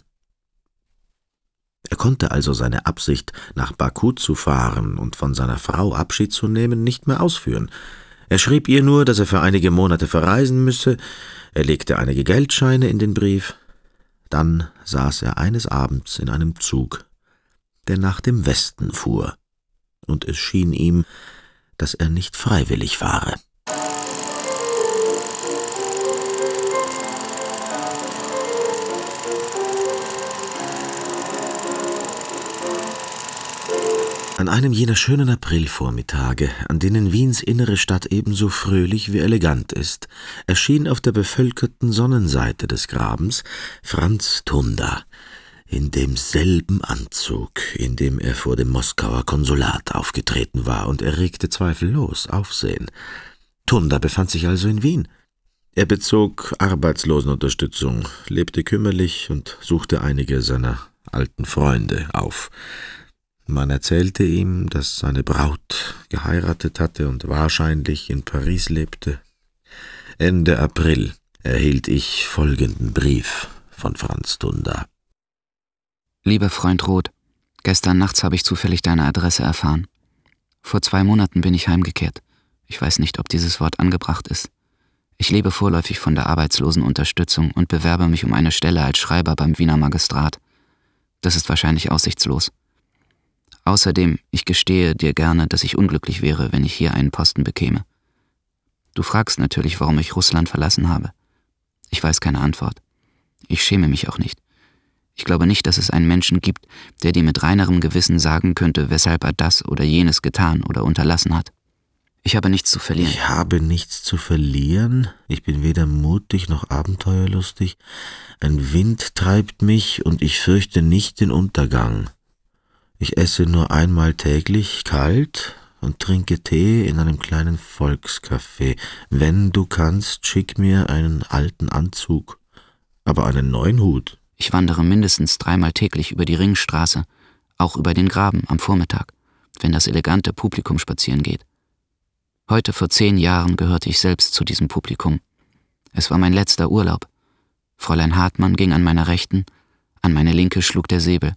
[SPEAKER 1] Er konnte also seine Absicht, nach Baku zu fahren und von seiner Frau Abschied zu nehmen, nicht mehr ausführen. Er schrieb ihr nur, dass er für einige Monate verreisen müsse, er legte einige Geldscheine in den Brief. Dann saß er eines Abends in einem Zug, der nach dem Westen fuhr, und es schien ihm, dass er nicht freiwillig fahre. An einem jener schönen Aprilvormittage, an denen Wiens innere Stadt ebenso fröhlich wie elegant ist, erschien auf der bevölkerten Sonnenseite des Grabens Franz Tunda, in demselben Anzug, in dem er vor dem Moskauer Konsulat aufgetreten war, und erregte zweifellos Aufsehen. Tunda befand sich also in Wien. Er bezog Arbeitslosenunterstützung, lebte kümmerlich und suchte einige seiner alten Freunde auf. Man erzählte ihm, dass seine Braut geheiratet hatte und wahrscheinlich in Paris lebte. Ende April erhielt ich folgenden Brief von Franz Tunda.
[SPEAKER 4] Lieber Freund Roth, gestern nachts habe ich zufällig deine Adresse erfahren. Vor zwei Monaten bin ich heimgekehrt. Ich weiß nicht, ob dieses Wort angebracht ist. Ich lebe vorläufig von der Arbeitslosenunterstützung und bewerbe mich um eine Stelle als Schreiber beim Wiener Magistrat. Das ist wahrscheinlich aussichtslos. Außerdem, ich gestehe dir gerne, dass ich unglücklich wäre, wenn ich hier einen Posten bekäme. Du fragst natürlich, warum ich Russland verlassen habe. Ich weiß keine Antwort. Ich schäme mich auch nicht. Ich glaube nicht, dass es einen Menschen gibt, der dir mit reinerem Gewissen sagen könnte, weshalb er das oder jenes getan oder unterlassen hat. Ich habe nichts zu verlieren.
[SPEAKER 1] Ich habe nichts zu verlieren? Ich bin weder mutig noch abenteuerlustig. Ein Wind treibt mich und ich fürchte nicht den Untergang. Ich esse nur einmal täglich kalt und trinke Tee in einem kleinen Volkscafé. Wenn du kannst, schick mir einen alten Anzug, aber einen neuen Hut.
[SPEAKER 4] Ich wandere mindestens dreimal täglich über die Ringstraße, auch über den Graben am Vormittag, wenn das elegante Publikum spazieren geht. Heute vor zehn Jahren gehörte ich selbst zu diesem Publikum. Es war mein letzter Urlaub. Fräulein Hartmann ging an meiner Rechten, an meine Linke schlug der Säbel.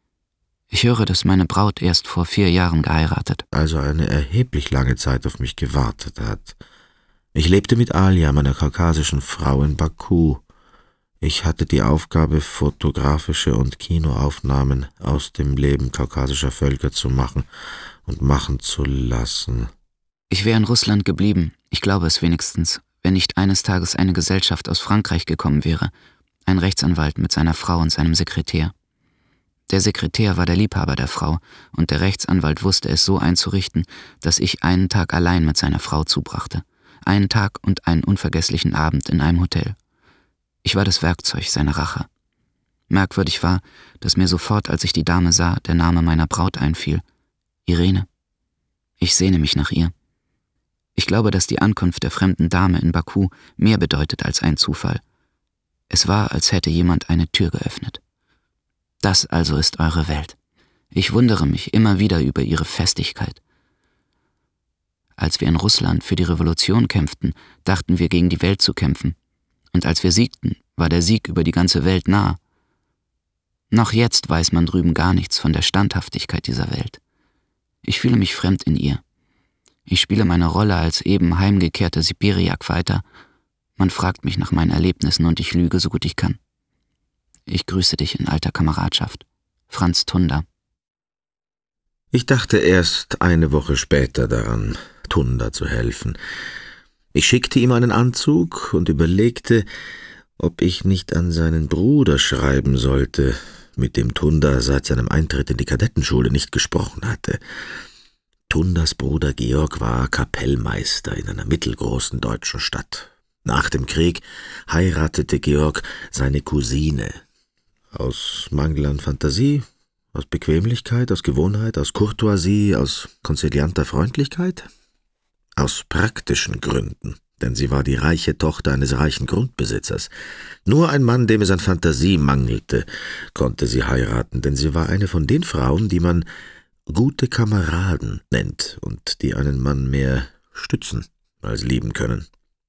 [SPEAKER 4] Ich höre, dass meine Braut erst vor vier Jahren geheiratet.
[SPEAKER 1] Also eine erheblich lange Zeit auf mich gewartet hat. Ich lebte mit Alia, meiner kaukasischen Frau, in Baku. Ich hatte die Aufgabe, fotografische und Kinoaufnahmen aus dem Leben kaukasischer Völker zu machen und machen zu lassen.
[SPEAKER 4] Ich wäre in Russland geblieben, ich glaube es wenigstens, wenn nicht eines Tages eine Gesellschaft aus Frankreich gekommen wäre, ein Rechtsanwalt mit seiner Frau und seinem Sekretär. Der Sekretär war der Liebhaber der Frau und der Rechtsanwalt wusste es so einzurichten, dass ich einen Tag allein mit seiner Frau zubrachte, einen Tag und einen unvergesslichen Abend in einem Hotel. Ich war das Werkzeug seiner Rache. Merkwürdig war, dass mir sofort, als ich die Dame sah, der Name meiner Braut einfiel. Irene. Ich sehne mich nach ihr. Ich glaube, dass die Ankunft der fremden Dame in Baku mehr bedeutet als ein Zufall. Es war, als hätte jemand eine Tür geöffnet. Das also ist eure Welt. Ich wundere mich immer wieder über ihre Festigkeit. Als wir in Russland für die Revolution kämpften, dachten wir, gegen die Welt zu kämpfen. Und als wir siegten, war der Sieg über die ganze Welt nah. Noch jetzt weiß man drüben gar nichts von der Standhaftigkeit dieser Welt. Ich fühle mich fremd in ihr. Ich spiele meine Rolle als eben heimgekehrter Sibiriak weiter. Man fragt mich nach meinen Erlebnissen und ich lüge, so gut ich kann. Ich grüße dich in alter Kameradschaft. Franz Tunda.
[SPEAKER 1] Ich dachte erst eine Woche später daran, Tunda zu helfen. Ich schickte ihm einen Anzug und überlegte, ob ich nicht an seinen Bruder schreiben sollte, mit dem Tunda seit seinem Eintritt in die Kadettenschule nicht gesprochen hatte. Tundas Bruder Georg war Kapellmeister in einer mittelgroßen deutschen Stadt. Nach dem Krieg heiratete Georg seine Cousine. Aus Mangel an Fantasie, aus Bequemlichkeit, aus Gewohnheit, aus Courtoisie, aus konzilianter Freundlichkeit? Aus praktischen Gründen, denn sie war die reiche Tochter eines reichen Grundbesitzers. Nur ein Mann, dem es an Fantasie mangelte, konnte sie heiraten, denn sie war eine von den Frauen, die man gute Kameraden nennt und die einen Mann mehr stützen als lieben können.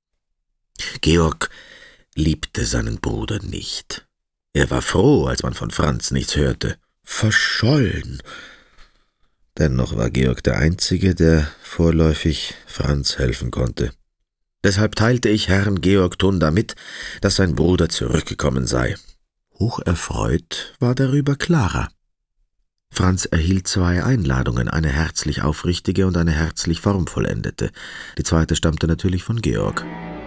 [SPEAKER 1] Georg liebte seinen Bruder nicht. Er war froh, als man von Franz nichts hörte. Verschollen. Dennoch war Georg der Einzige, der vorläufig Franz helfen konnte. Deshalb teilte ich Herrn Georg Tunda mit, dass sein Bruder zurückgekommen sei. Hocherfreut war darüber Clara. Franz erhielt zwei Einladungen, eine herzlich aufrichtige und eine herzlich formvollendete. Die zweite stammte natürlich von Georg.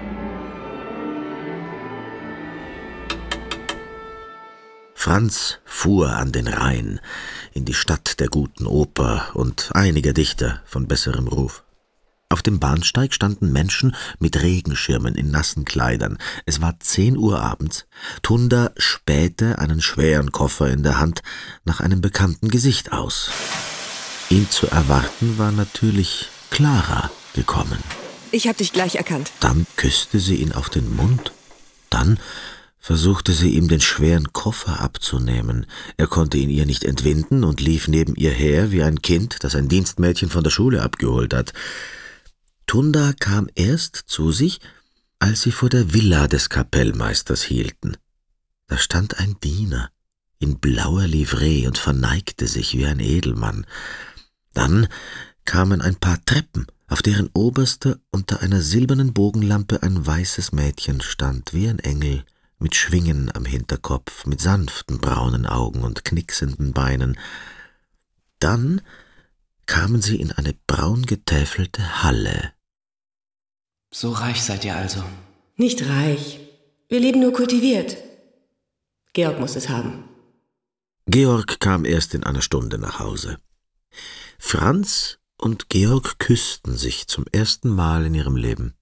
[SPEAKER 1] Franz fuhr an den Rhein, in die Stadt der guten Oper und einiger Dichter von besserem Ruf. Auf dem Bahnsteig standen Menschen mit Regenschirmen in nassen Kleidern. Es war zehn Uhr abends. Tunda spähte, einen schweren Koffer in der Hand, nach einem bekannten Gesicht aus. Ihn zu erwarten war natürlich Clara gekommen.
[SPEAKER 8] Ich hab dich gleich erkannt.
[SPEAKER 1] Dann küsste sie ihn auf den Mund. Dann versuchte sie ihm den schweren Koffer abzunehmen. Er konnte ihn ihr nicht entwinden und lief neben ihr her wie ein Kind, das ein Dienstmädchen von der Schule abgeholt hat. Tunda kam erst zu sich, als sie vor der Villa des Kapellmeisters hielten. Da stand ein Diener in blauer Livree und verneigte sich wie ein Edelmann. Dann kamen ein paar Treppen, auf deren oberster unter einer silbernen Bogenlampe ein weißes Mädchen stand, wie ein Engel, mit Schwingen am Hinterkopf, mit sanften braunen Augen und knicksenden Beinen. Dann kamen sie in eine braun getäfelte Halle.
[SPEAKER 4] So reich seid ihr also.
[SPEAKER 8] Nicht reich. Wir leben nur kultiviert. Georg muss es haben.
[SPEAKER 1] Georg kam erst in einer Stunde nach Hause. Franz und Georg küssten sich zum ersten Mal in ihrem Leben.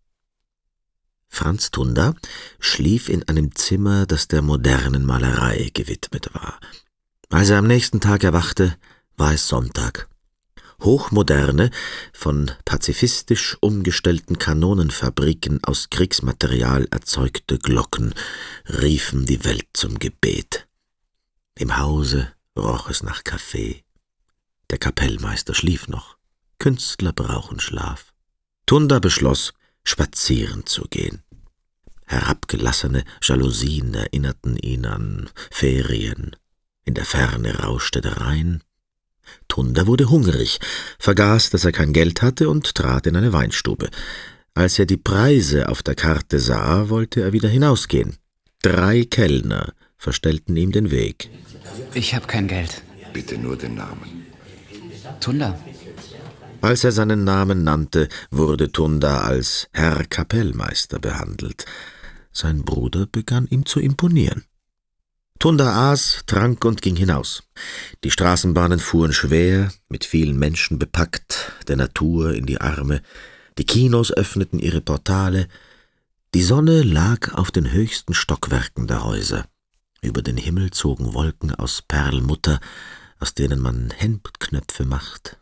[SPEAKER 1] Franz Tunda schlief in einem Zimmer, das der modernen Malerei gewidmet war. Als er am nächsten Tag erwachte, war es Sonntag. Hochmoderne, von pazifistisch umgestellten Kanonenfabriken aus Kriegsmaterial erzeugte Glocken riefen die Welt zum Gebet. Im Hause roch es nach Kaffee. Der Kapellmeister schlief noch. Künstler brauchen Schlaf. Tunda beschloss, spazieren zu gehen. Herabgelassene Jalousien erinnerten ihn an Ferien. In der Ferne rauschte der Rhein. Tunda wurde hungrig, vergaß, dass er kein Geld hatte und trat in eine Weinstube. Als er die Preise auf der Karte sah, wollte er wieder hinausgehen. Drei Kellner verstellten ihm den Weg.
[SPEAKER 4] Ich habe kein Geld.
[SPEAKER 9] Bitte nur den Namen.
[SPEAKER 4] Tunda.
[SPEAKER 1] Als er seinen Namen nannte, wurde Tunda als Herr Kapellmeister behandelt. Sein Bruder begann ihm zu imponieren. Tunda aß, trank und ging hinaus. Die Straßenbahnen fuhren schwer, mit vielen Menschen bepackt, der Natur in die Arme. Die Kinos öffneten ihre Portale. Die Sonne lag auf den höchsten Stockwerken der Häuser. Über den Himmel zogen Wolken aus Perlmutter, aus denen man Hemdknöpfe macht.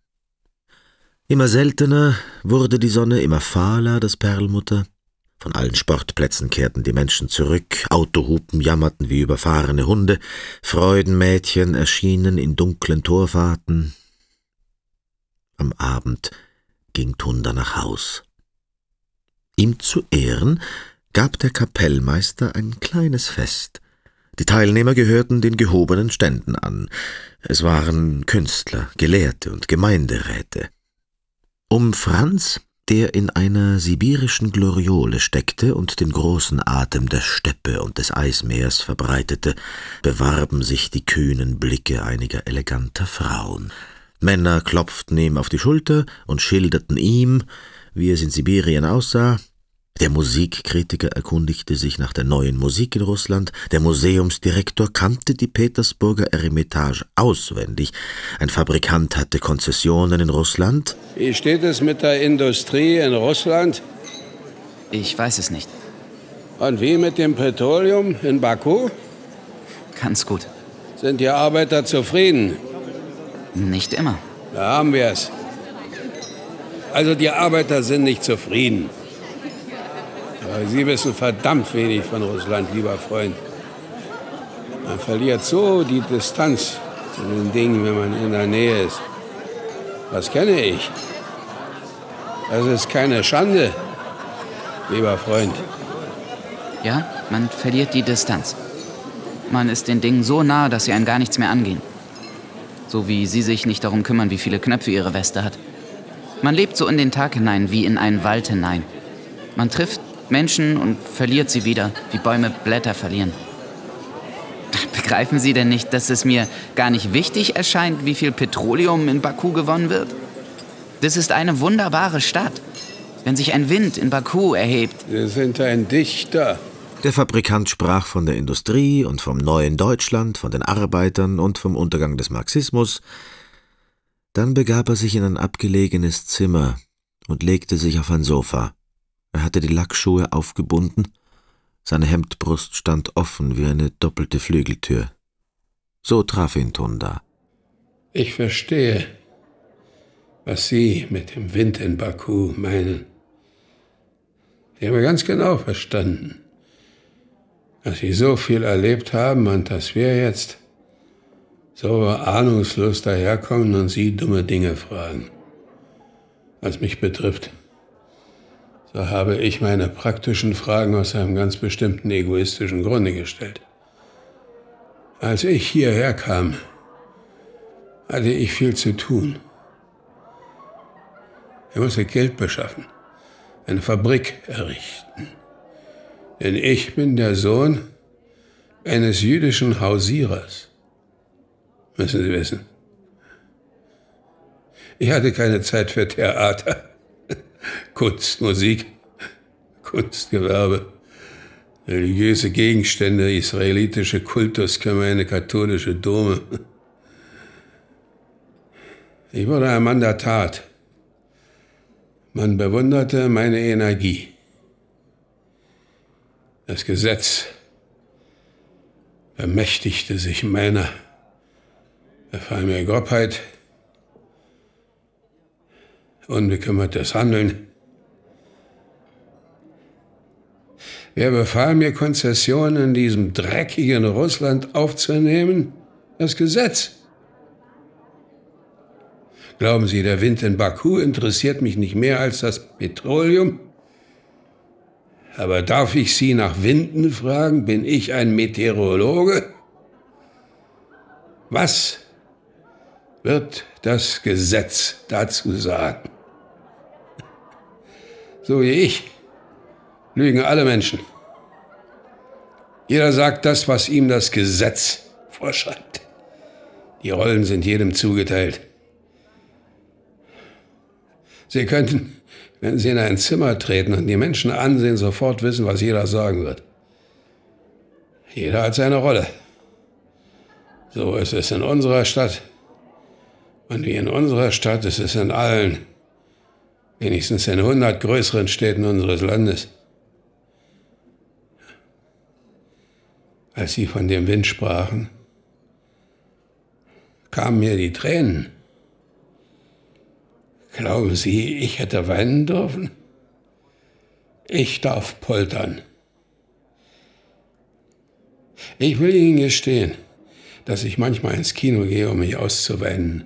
[SPEAKER 1] Immer seltener wurde die Sonne, immer fahler das Perlmutter. Von allen Sportplätzen kehrten die Menschen zurück, Autohupen jammerten wie überfahrene Hunde, Freudenmädchen erschienen in dunklen Torfahrten. Am Abend ging Tunda nach Haus. Ihm zu Ehren gab der Kapellmeister ein kleines Fest. Die Teilnehmer gehörten den gehobenen Ständen an. Es waren Künstler, Gelehrte und Gemeinderäte. Um Franz, der in einer sibirischen Gloriole steckte und den großen Atem der Steppe und des Eismeers verbreitete, bewarben sich die kühnen Blicke einiger eleganter Frauen. Männer klopften ihm auf die Schulter und schilderten ihm, wie es in Sibirien aussah. Der Musikkritiker erkundigte sich nach der neuen Musik in Russland, der Museumsdirektor kannte die Petersburger Eremitage auswendig, ein Fabrikant hatte Konzessionen in Russland.
[SPEAKER 10] Wie steht es mit der Industrie in Russland?
[SPEAKER 4] Ich weiß es nicht.
[SPEAKER 10] Und wie mit dem Petroleum in Baku?
[SPEAKER 4] Ganz gut.
[SPEAKER 10] Sind die Arbeiter zufrieden?
[SPEAKER 4] Nicht immer.
[SPEAKER 10] Da haben wir es. Also die Arbeiter sind nicht zufrieden. Aber Sie wissen verdammt wenig von Russland, lieber Freund. Man verliert so die Distanz zu den Dingen, wenn man in der Nähe ist. Das kenne ich. Das ist keine Schande, lieber Freund.
[SPEAKER 4] Ja, man verliert die Distanz. Man ist den Dingen so nah, dass sie einen gar nichts mehr angehen. So wie Sie sich nicht darum kümmern, wie viele Knöpfe Ihre Weste hat. Man lebt so in den Tag hinein, wie in einen Wald hinein. Man trifft Menschen und verliert sie wieder, wie Bäume Blätter verlieren. Begreifen Sie denn nicht, dass es mir gar nicht wichtig erscheint, wie viel Petroleum in Baku gewonnen wird? Das ist eine wunderbare Stadt. Wenn sich ein Wind in Baku erhebt.
[SPEAKER 10] Sie sind ein Dichter.
[SPEAKER 1] Der Fabrikant sprach von der Industrie und vom neuen Deutschland, von den Arbeitern und vom Untergang des Marxismus. Dann begab er sich in ein abgelegenes Zimmer und legte sich auf ein Sofa. Er hatte die Lackschuhe aufgebunden, seine Hemdbrust stand offen wie eine doppelte Flügeltür. So traf ihn Tunda.
[SPEAKER 10] Ich verstehe, was Sie mit dem Wind in Baku meinen. Ich habe ganz genau verstanden, dass Sie so viel erlebt haben und dass wir jetzt so ahnungslos daherkommen und Sie dumme Dinge fragen. Was mich betrifft, so habe ich meine praktischen Fragen aus einem ganz bestimmten egoistischen Grunde gestellt. Als ich hierher kam, hatte ich viel zu tun. Ich musste Geld beschaffen, eine Fabrik errichten. Denn ich bin der Sohn eines jüdischen Hausierers, müssen Sie wissen. Ich hatte keine Zeit für Theater, Kunst, Musik, Kunstgewerbe. Religiöse Gegenstände, israelitische Kultusgemeinde, katholische Dome. Ich wurde ein Mann der Tat. Man bewunderte meine Energie. Das Gesetz bemächtigte sich meiner. Befahl mir Grobheit, unbekümmertes Handeln. Wer befahl mir, Konzessionen in diesem dreckigen Russland aufzunehmen? Das Gesetz. Glauben Sie, der Wind in Baku interessiert mich nicht mehr als das Petroleum? Aber darf ich Sie nach Winden fragen? Bin ich ein Meteorologe? Was wird das Gesetz dazu sagen? So wie ich lügen alle Menschen. Jeder sagt das, was ihm das Gesetz vorschreibt. Die Rollen sind jedem zugeteilt. Sie könnten, wenn Sie in ein Zimmer treten und die Menschen ansehen, sofort wissen, was jeder sagen wird. Jeder hat seine Rolle. So ist es in unserer Stadt. Und wie in unserer Stadt ist es in allen, wenigstens in hundert größeren Städten unseres Landes. Als Sie von dem Wind sprachen, kamen mir die Tränen. Glauben Sie, ich hätte weinen dürfen? Ich darf poltern. Ich will Ihnen gestehen, dass ich manchmal ins Kino gehe, um mich auszuweinen.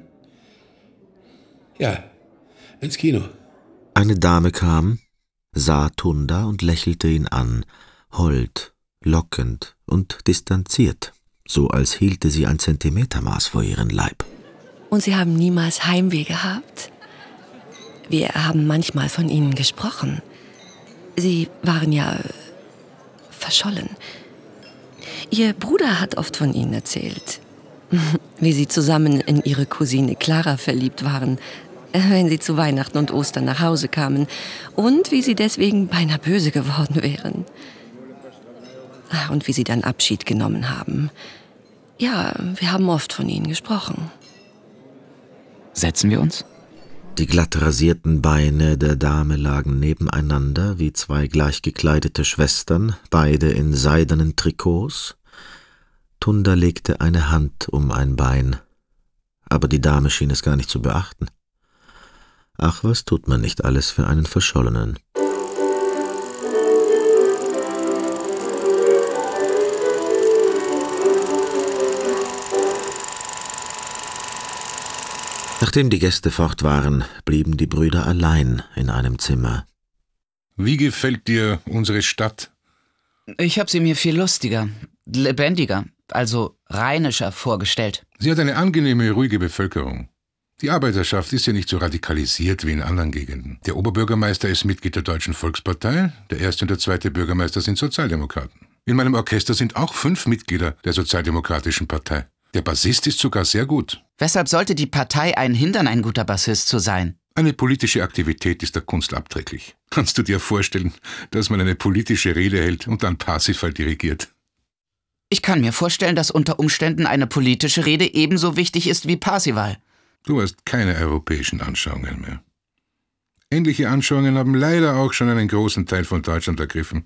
[SPEAKER 10] Ja, ins Kino.
[SPEAKER 1] Eine Dame kam, sah Tunda und lächelte ihn an, hold, lockend und distanziert, so als hielte sie ein Zentimetermaß vor ihren Leib.
[SPEAKER 9] Und Sie haben niemals Heimweh gehabt? Wir haben manchmal von Ihnen gesprochen. Sie waren ja verschollen. Ihr Bruder hat oft von Ihnen erzählt, wie Sie zusammen in Ihre Cousine Clara verliebt waren, wenn Sie zu Weihnachten und Ostern nach Hause kamen und wie Sie deswegen beinahe böse geworden wären. Und wie Sie dann Abschied genommen haben. Ja, wir haben oft von Ihnen gesprochen.
[SPEAKER 4] Setzen wir uns?
[SPEAKER 1] Die glatt rasierten Beine der Dame lagen nebeneinander wie zwei gleich gekleidete Schwestern, beide in seidenen Trikots. Tunda legte eine Hand um ein Bein, aber die Dame schien es gar nicht zu beachten. Ach, was tut man nicht alles für einen Verschollenen? Nachdem die Gäste fort waren, blieben die Brüder allein in einem Zimmer.
[SPEAKER 11] Wie gefällt dir unsere Stadt?
[SPEAKER 4] Ich habe sie mir viel lustiger, lebendiger, also rheinischer vorgestellt.
[SPEAKER 11] Sie hat eine angenehme, ruhige Bevölkerung. Die Arbeiterschaft ist ja nicht so radikalisiert wie in anderen Gegenden. Der Oberbürgermeister ist Mitglied der Deutschen Volkspartei, der erste und der zweite Bürgermeister sind Sozialdemokraten. In meinem Orchester sind auch fünf Mitglieder der Sozialdemokratischen Partei. Der Bassist ist sogar sehr gut.
[SPEAKER 4] Weshalb sollte die Partei einen hindern, ein guter Bassist zu sein?
[SPEAKER 11] Eine politische Aktivität ist der Kunst abträglich. Kannst du dir vorstellen, dass man eine politische Rede hält und dann Parsifal dirigiert?
[SPEAKER 4] Ich kann mir vorstellen, dass unter Umständen eine politische Rede ebenso wichtig ist wie Parsifal.
[SPEAKER 11] Du hast keine europäischen Anschauungen mehr. Ähnliche Anschauungen haben leider auch schon einen großen Teil von Deutschland ergriffen.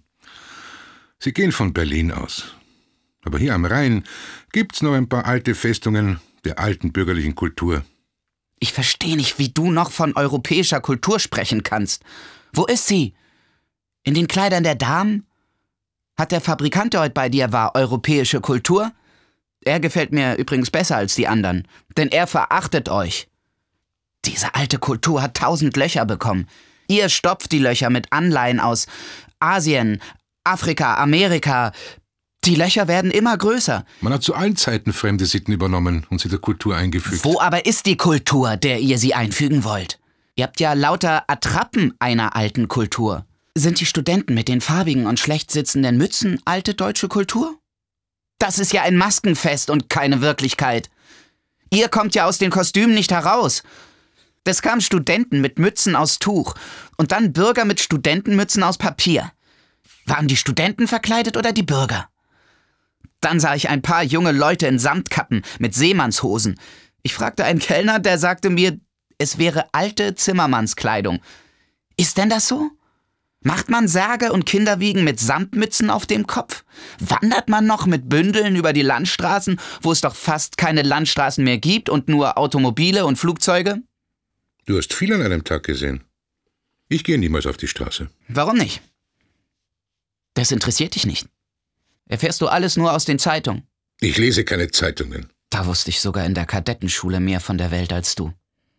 [SPEAKER 11] Sie gehen von Berlin aus. Aber hier am Rhein gibt's noch ein paar alte Festungen der alten bürgerlichen Kultur.
[SPEAKER 4] Ich verstehe nicht, wie du noch von europäischer Kultur sprechen kannst. Wo ist sie? In den Kleidern der Damen? Hat der Fabrikant, der heute bei dir war, europäische Kultur? Er gefällt mir übrigens besser als die anderen, denn er verachtet euch. Diese alte Kultur hat tausend Löcher bekommen. Ihr stopft die Löcher mit Anleihen aus Asien, Afrika, Amerika. Die Löcher werden immer größer.
[SPEAKER 11] Man hat zu allen Zeiten fremde Sitten übernommen und sie der Kultur eingefügt.
[SPEAKER 4] Wo aber ist die Kultur, der ihr sie einfügen wollt? Ihr habt ja lauter Attrappen einer alten Kultur. Sind die Studenten mit den farbigen und schlecht sitzenden Mützen alte deutsche Kultur? Das ist ja ein Maskenfest und keine Wirklichkeit. Ihr kommt ja aus den Kostümen nicht heraus. Es kamen Studenten mit Mützen aus Tuch und dann Bürger mit Studentenmützen aus Papier. Waren die Studenten verkleidet oder die Bürger? Dann sah ich ein paar junge Leute in Samtkappen mit Seemannshosen. Ich fragte einen Kellner, der sagte mir, es wäre alte Zimmermannskleidung. Ist denn das so? Macht man Särge und Kinderwiegen mit Samtmützen auf dem Kopf? Wandert man noch mit Bündeln über die Landstraßen, wo es doch fast keine Landstraßen mehr gibt und nur Automobile und Flugzeuge?
[SPEAKER 11] Du hast viel an einem Tag gesehen. Ich gehe niemals auf die Straße.
[SPEAKER 4] Warum nicht? Das interessiert dich nicht. Erfährst du alles nur aus den Zeitungen?
[SPEAKER 11] Ich lese keine Zeitungen.
[SPEAKER 4] Da wusste ich sogar in der Kadettenschule mehr von der Welt als du.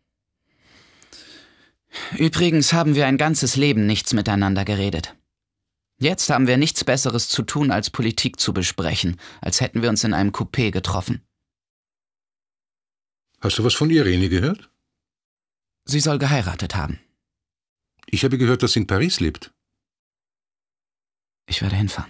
[SPEAKER 4] Übrigens haben wir ein ganzes Leben nichts miteinander geredet. Jetzt haben wir nichts Besseres zu tun, als Politik zu besprechen, als hätten wir uns in einem Coupé getroffen.
[SPEAKER 11] Hast du was von Irene gehört?
[SPEAKER 4] Sie soll geheiratet haben.
[SPEAKER 11] Ich habe gehört, dass sie in Paris lebt.
[SPEAKER 4] Ich werde hinfahren.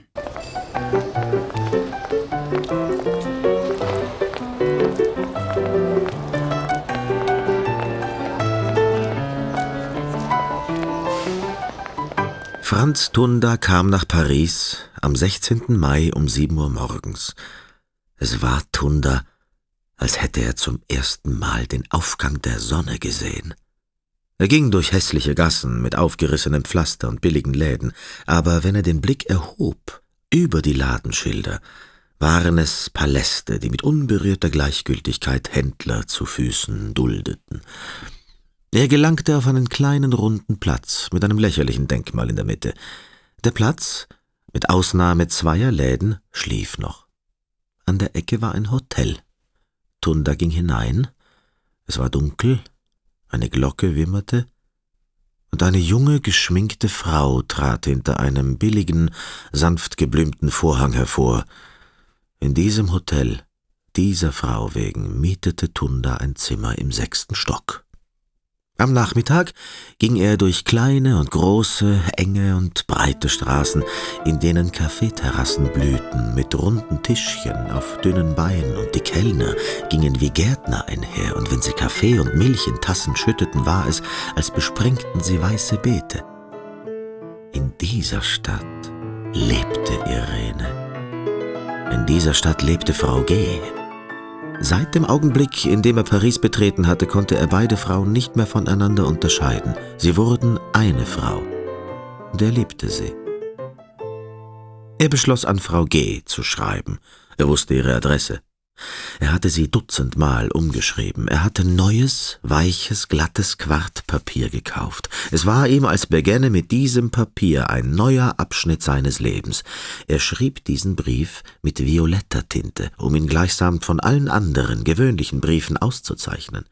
[SPEAKER 1] Franz Tunda kam nach Paris am sechzehnten Mai um sieben Uhr morgens. Es war Tunda, als hätte er zum ersten Mal den Aufgang der Sonne gesehen. Er ging durch hässliche Gassen mit aufgerissenem Pflaster und billigen Läden, aber wenn er den Blick erhob, über die Ladenschilder, waren es Paläste, die mit unberührter Gleichgültigkeit Händler zu Füßen duldeten. Er gelangte auf einen kleinen, runden Platz mit einem lächerlichen Denkmal in der Mitte. Der Platz, mit Ausnahme zweier Läden, schlief noch. An der Ecke war ein Hotel. Tunda ging hinein. Es war dunkel, eine Glocke wimmerte, und eine junge, geschminkte Frau trat hinter einem billigen, sanft geblümten Vorhang hervor. In diesem Hotel, dieser Frau wegen, mietete Tunda ein Zimmer im sechsten Stock. Am Nachmittag ging er durch kleine und große, enge und breite Straßen, in denen Kaffeeterrassen blühten mit runden Tischchen auf dünnen Beinen, und die Kellner gingen wie Gärtner einher, und wenn sie Kaffee und Milch in Tassen schütteten, war es, als besprengten sie weiße Beete. In dieser Stadt lebte Irene. In dieser Stadt lebte Frau G. Seit dem Augenblick, in dem er Paris betreten hatte, konnte er beide Frauen nicht mehr voneinander unterscheiden. Sie wurden eine Frau. Und er liebte sie. Er beschloss, an Frau G. zu schreiben. Er wusste ihre Adresse. Er hatte sie dutzendmal umgeschrieben. Er hatte neues, weiches, glattes Quartpapier gekauft. Es war ihm, als begänne mit diesem Papier ein neuer Abschnitt seines Lebens. Er schrieb diesen Brief mit violetter Tinte, um ihn gleichsam von allen anderen gewöhnlichen Briefen auszuzeichnen.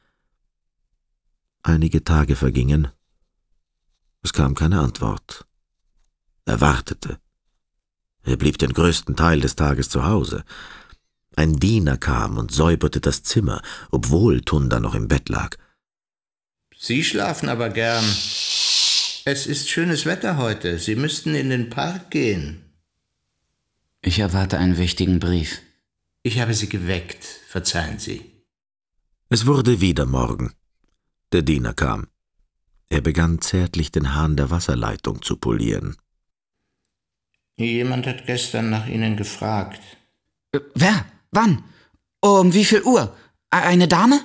[SPEAKER 1] Einige Tage vergingen. Es kam keine Antwort. Er wartete. Er blieb den größten Teil des Tages zu Hause. Ein Diener kam und säuberte das Zimmer, obwohl Tunda noch im Bett lag.
[SPEAKER 12] Sie schlafen aber gern. Es ist schönes Wetter heute. Sie müssten in den Park gehen.
[SPEAKER 4] Ich erwarte einen wichtigen Brief.
[SPEAKER 12] Ich habe Sie geweckt. Verzeihen Sie.
[SPEAKER 1] Es wurde wieder Morgen. Der Diener kam. Er begann zärtlich den Hahn der Wasserleitung zu polieren.
[SPEAKER 12] Jemand hat gestern nach Ihnen gefragt.
[SPEAKER 4] Äh, wer? Wann? Um wie viel Uhr? Eine Dame?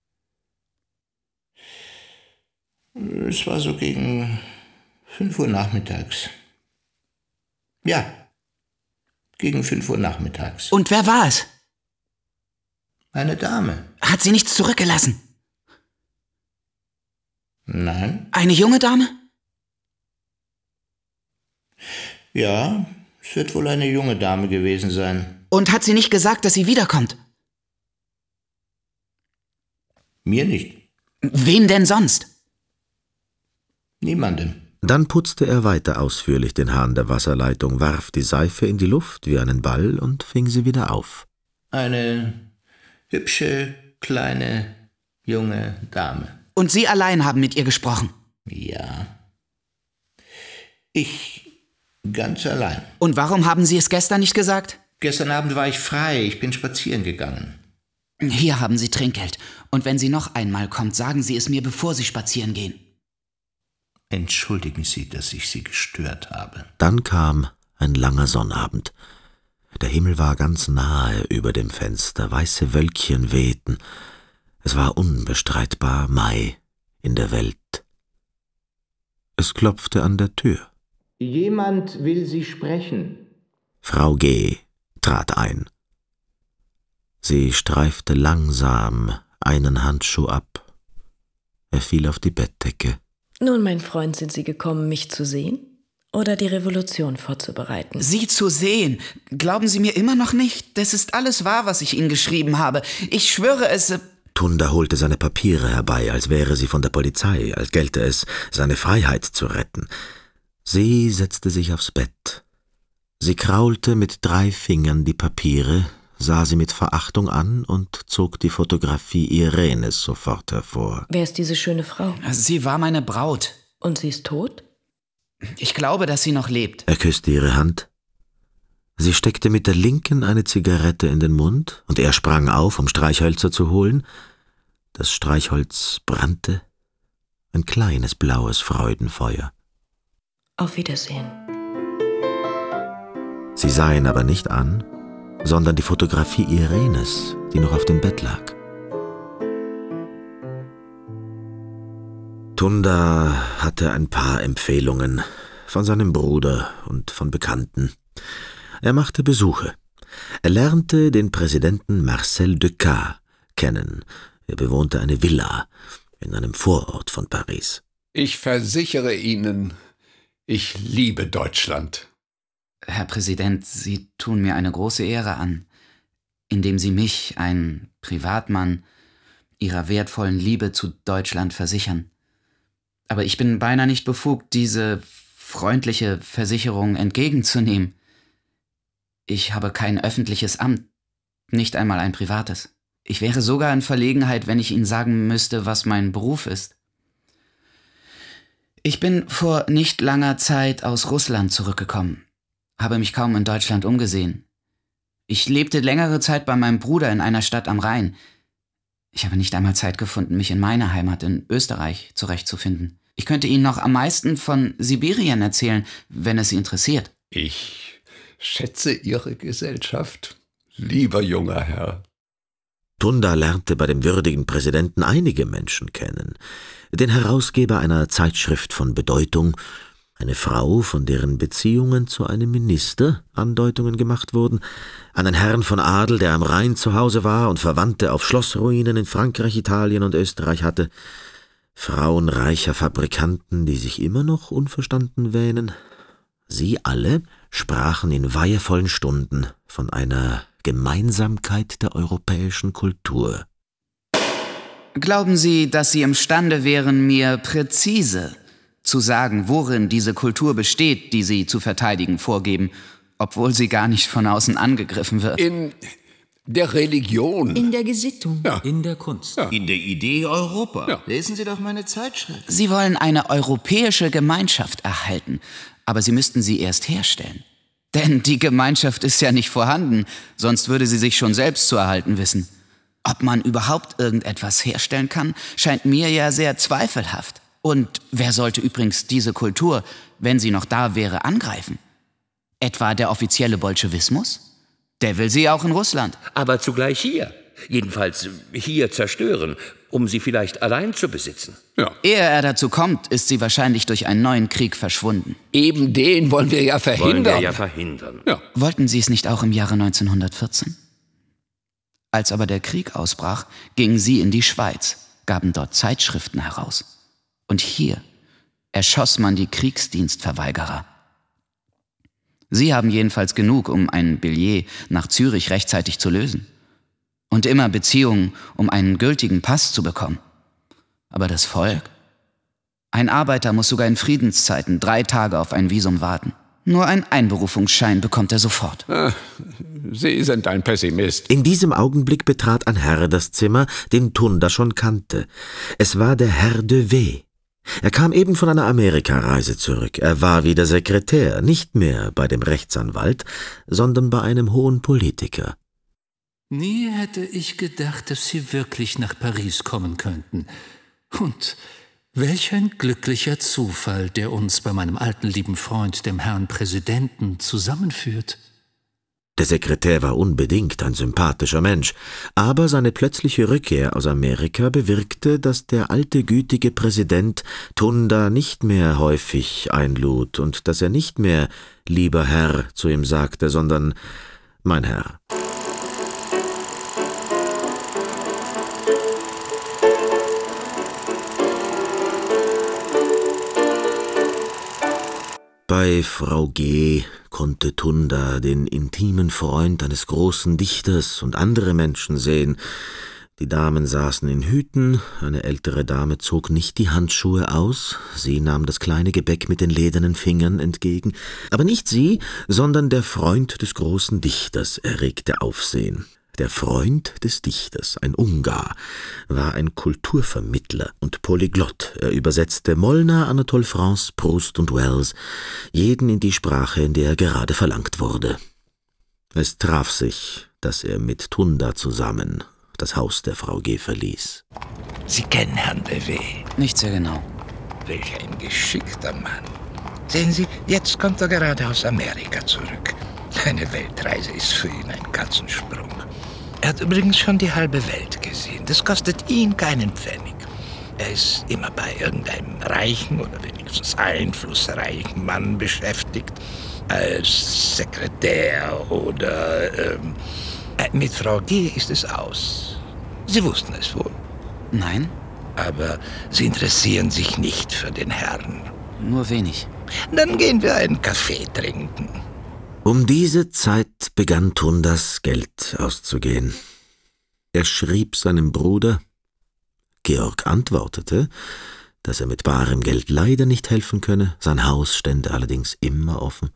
[SPEAKER 12] Es war so gegen fünf Uhr nachmittags. Ja, gegen fünf Uhr nachmittags.
[SPEAKER 4] Und wer war es?
[SPEAKER 12] Eine Dame.
[SPEAKER 4] Hat sie nichts zurückgelassen?
[SPEAKER 12] Nein.
[SPEAKER 4] Eine junge Dame?
[SPEAKER 12] Ja, es wird wohl eine junge Dame gewesen sein.
[SPEAKER 4] Und hat sie nicht gesagt, dass sie wiederkommt?
[SPEAKER 12] Mir nicht.
[SPEAKER 4] Wem denn sonst?
[SPEAKER 12] Niemandem.
[SPEAKER 1] Dann putzte er weiter ausführlich den Hahn der Wasserleitung, warf die Seife in die Luft wie einen Ball und fing sie wieder auf.
[SPEAKER 12] Eine hübsche, kleine, junge Dame.
[SPEAKER 4] Und Sie allein haben mit ihr gesprochen?
[SPEAKER 12] Ja. Ich ganz allein.
[SPEAKER 4] Und warum haben Sie es gestern nicht gesagt?
[SPEAKER 12] Gestern Abend war ich frei, ich bin spazieren gegangen.
[SPEAKER 4] Hier haben Sie Trinkgeld. Und wenn sie noch einmal kommt, sagen Sie es mir, bevor Sie spazieren gehen.
[SPEAKER 12] Entschuldigen Sie, dass ich Sie gestört habe.
[SPEAKER 1] Dann kam ein langer Sonnabend. Der Himmel war ganz nahe über dem Fenster, weiße Wölkchen wehten. Es war unbestreitbar Mai in der Welt. Es klopfte an der Tür.
[SPEAKER 12] Jemand will Sie sprechen.
[SPEAKER 1] Frau G. trat ein. Sie streifte langsam einen Handschuh ab. Er fiel auf die Bettdecke.
[SPEAKER 7] Nun, mein Freund, sind Sie gekommen, mich zu sehen oder die Revolution vorzubereiten?
[SPEAKER 4] Sie zu sehen? Glauben Sie mir immer noch nicht? Das ist alles wahr, was ich Ihnen geschrieben habe. Ich schwöre es...
[SPEAKER 1] Tunda holte seine Papiere herbei, als wäre sie von der Polizei, als gelte es, seine Freiheit zu retten. Sie setzte sich aufs Bett. Sie kraulte mit drei Fingern die Papiere, sah sie mit Verachtung an und zog die Fotografie Irenes sofort hervor.
[SPEAKER 7] Wer ist diese schöne Frau?
[SPEAKER 4] Sie war meine Braut.
[SPEAKER 7] Und sie ist tot?
[SPEAKER 4] Ich glaube, dass sie noch lebt.
[SPEAKER 1] Er küsste ihre Hand. Sie steckte mit der linken eine Zigarette in den Mund, und er sprang auf, um Streichhölzer zu holen. Das Streichholz brannte, ein kleines blaues Freudenfeuer.
[SPEAKER 7] Auf Wiedersehen.
[SPEAKER 1] Sie sah ihn aber nicht an, sondern die Fotografie Irenes, die noch auf dem Bett lag. Tunda hatte ein paar Empfehlungen von seinem Bruder und von Bekannten. Er machte Besuche. Er lernte den Präsidenten Marcel Decaux kennen. Er bewohnte eine Villa in einem Vorort von Paris.
[SPEAKER 10] Ich versichere Ihnen, ich liebe Deutschland.
[SPEAKER 4] Herr Präsident, Sie tun mir eine große Ehre an, indem Sie mich, ein Privatmann, Ihrer wertvollen Liebe zu Deutschland versichern. Aber ich bin beinahe nicht befugt, diese freundliche Versicherung entgegenzunehmen. Ich habe kein öffentliches Amt, nicht einmal ein privates. Ich wäre sogar in Verlegenheit, wenn ich Ihnen sagen müsste, was mein Beruf ist. Ich bin vor nicht langer Zeit aus Russland zurückgekommen, habe mich kaum in Deutschland umgesehen. Ich lebte längere Zeit bei meinem Bruder in einer Stadt am Rhein. Ich habe nicht einmal Zeit gefunden, mich in meiner Heimat in Österreich zurechtzufinden. Ich könnte Ihnen noch am meisten von Sibirien erzählen, wenn es Sie interessiert.
[SPEAKER 10] Ich schätze Ihre Gesellschaft, lieber junger Herr.
[SPEAKER 1] Tunda lernte bei dem würdigen Präsidenten einige Menschen kennen. Den Herausgeber einer Zeitschrift von Bedeutung, eine Frau, von deren Beziehungen zu einem Minister Andeutungen gemacht wurden, einen Herrn von Adel, der am Rhein zu Hause war und Verwandte auf Schlossruinen in Frankreich, Italien und Österreich hatte, Frauen reicher Fabrikanten, die sich immer noch unverstanden wähnen. Sie alle sprachen in weihevollen Stunden von einer Gemeinsamkeit der europäischen Kultur.
[SPEAKER 4] Glauben Sie, dass Sie imstande wären, mir präzise zu sagen, worin diese Kultur besteht, die Sie zu verteidigen vorgeben, obwohl sie gar nicht von außen angegriffen wird?
[SPEAKER 10] In der Religion.
[SPEAKER 8] In der Gesittung.
[SPEAKER 10] Ja.
[SPEAKER 5] In der Kunst.
[SPEAKER 10] Ja.
[SPEAKER 12] In der Idee Europa.
[SPEAKER 10] Ja.
[SPEAKER 12] Lesen Sie doch meine Zeitschrift.
[SPEAKER 4] Sie wollen eine europäische Gemeinschaft erhalten, aber Sie müssten sie erst herstellen. Denn die Gemeinschaft ist ja nicht vorhanden, sonst würde sie sich schon selbst zu erhalten wissen. Ob man überhaupt irgendetwas herstellen kann, scheint mir ja sehr zweifelhaft. Und wer sollte übrigens diese Kultur, wenn sie noch da wäre, angreifen? Etwa der offizielle Bolschewismus? Der will sie auch in Russland.
[SPEAKER 13] Aber zugleich hier. Jedenfalls hier zerstören, um sie vielleicht allein zu besitzen.
[SPEAKER 10] Ja.
[SPEAKER 4] Ehe er dazu kommt, ist sie wahrscheinlich durch einen neuen Krieg verschwunden.
[SPEAKER 10] Eben den wollen wir ja verhindern.
[SPEAKER 13] Wollen wir ja verhindern.
[SPEAKER 10] Ja.
[SPEAKER 4] Wollten Sie es nicht auch im Jahre neunzehnhundertvierzehn? Als aber der Krieg ausbrach, gingen Sie in die Schweiz, gaben dort Zeitschriften heraus. Und hier erschoss man die Kriegsdienstverweigerer. Sie haben jedenfalls genug, um ein Billet nach Zürich rechtzeitig zu lösen. Und immer Beziehungen, um einen gültigen Pass zu bekommen. Aber das Volk? Ein Arbeiter muss sogar in Friedenszeiten drei Tage auf ein Visum warten. Nur einen Einberufungsschein bekommt er sofort.
[SPEAKER 10] Sie sind ein Pessimist.
[SPEAKER 1] In diesem Augenblick betrat ein Herr das Zimmer, den Tunda schon kannte. Es war der Herr de W. Er kam eben von einer Amerikareise zurück. Er war wieder Sekretär, nicht mehr bei dem Rechtsanwalt, sondern bei einem hohen Politiker.
[SPEAKER 5] Nie hätte ich gedacht, dass Sie wirklich nach Paris kommen könnten. Und Welch ein glücklicher Zufall, der uns bei meinem alten lieben Freund, dem Herrn Präsidenten, zusammenführt.
[SPEAKER 1] Der Sekretär war unbedingt ein sympathischer Mensch, aber seine plötzliche Rückkehr aus Amerika bewirkte, dass der alte gütige Präsident Tunda nicht mehr häufig einlud und dass er nicht mehr »lieber Herr« zu ihm sagte, sondern »mein Herr«. Bei Frau G. konnte Tunda den intimen Freund eines großen Dichters und andere Menschen sehen. Die Damen saßen in Hüten, eine ältere Dame zog nicht die Handschuhe aus, sie nahm das kleine Gebäck mit den ledernen Fingern entgegen, aber nicht sie, sondern der Freund des großen Dichters erregte Aufsehen. Der Freund des Dichters, ein Ungar, war ein Kulturvermittler und Polyglott. Er übersetzte Molnar, Anatole France, Proust und Wells, jeden in die Sprache, in der er gerade verlangt wurde. Es traf sich, dass er mit Tunda zusammen das Haus der Frau G. verließ.
[SPEAKER 14] Sie kennen Herrn Bevet?
[SPEAKER 4] Nicht sehr genau.
[SPEAKER 14] Welch ein geschickter Mann. Sehen Sie, jetzt kommt er gerade aus Amerika zurück. Eine Weltreise ist für ihn ein Katzensprung. Er hat übrigens schon die halbe Welt gesehen. Das kostet ihn keinen Pfennig. Er ist immer bei irgendeinem reichen oder wenigstens einflussreichen Mann beschäftigt. Als Sekretär oder... Ähm, mit Frau G. ist es aus. Sie wussten es wohl.
[SPEAKER 4] Nein.
[SPEAKER 14] Aber Sie interessieren sich nicht für den Herrn.
[SPEAKER 4] Nur wenig.
[SPEAKER 14] Dann gehen wir einen Kaffee trinken.
[SPEAKER 1] Um diese Zeit begann Tundas Geld auszugehen. Er schrieb seinem Bruder. Georg antwortete, dass er mit barem Geld leider nicht helfen könne, sein Haus stände allerdings immer offen.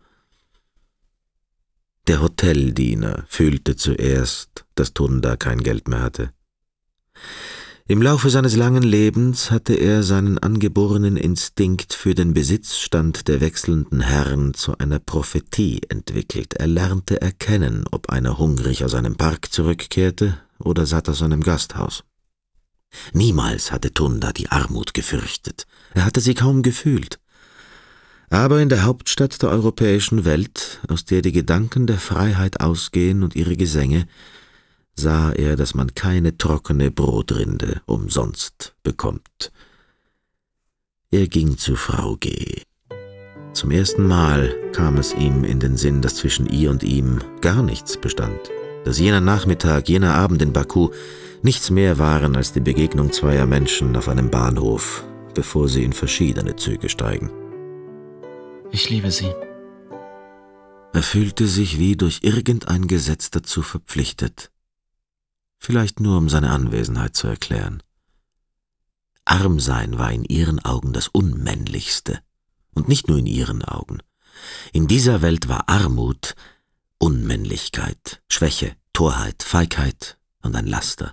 [SPEAKER 1] Der Hoteldiener fühlte zuerst, dass Tunda kein Geld mehr hatte. Im Laufe seines langen Lebens hatte er seinen angeborenen Instinkt für den Besitzstand der wechselnden Herren zu einer Prophetie entwickelt. Er lernte erkennen, ob einer hungrig aus einem Park zurückkehrte oder satt aus einem Gasthaus. Niemals hatte Tunda die Armut gefürchtet. Er hatte sie kaum gefühlt. Aber in der Hauptstadt der europäischen Welt, aus der die Gedanken der Freiheit ausgehen und ihre Gesänge, sah er, dass man keine trockene Brotrinde umsonst bekommt. Er ging zu Frau G. Zum ersten Mal kam es ihm in den Sinn, dass zwischen ihr und ihm gar nichts bestand, dass jener Nachmittag, jener Abend in Baku nichts mehr waren als die Begegnung zweier Menschen auf einem Bahnhof, bevor sie in verschiedene Züge steigen.
[SPEAKER 4] Ich liebe sie.
[SPEAKER 1] Er fühlte sich wie durch irgendein Gesetz dazu verpflichtet. Vielleicht nur, um seine Anwesenheit zu erklären. Arm sein war in ihren Augen das Unmännlichste. Und nicht nur in ihren Augen. In dieser Welt war Armut Unmännlichkeit, Schwäche, Torheit, Feigheit und ein Laster.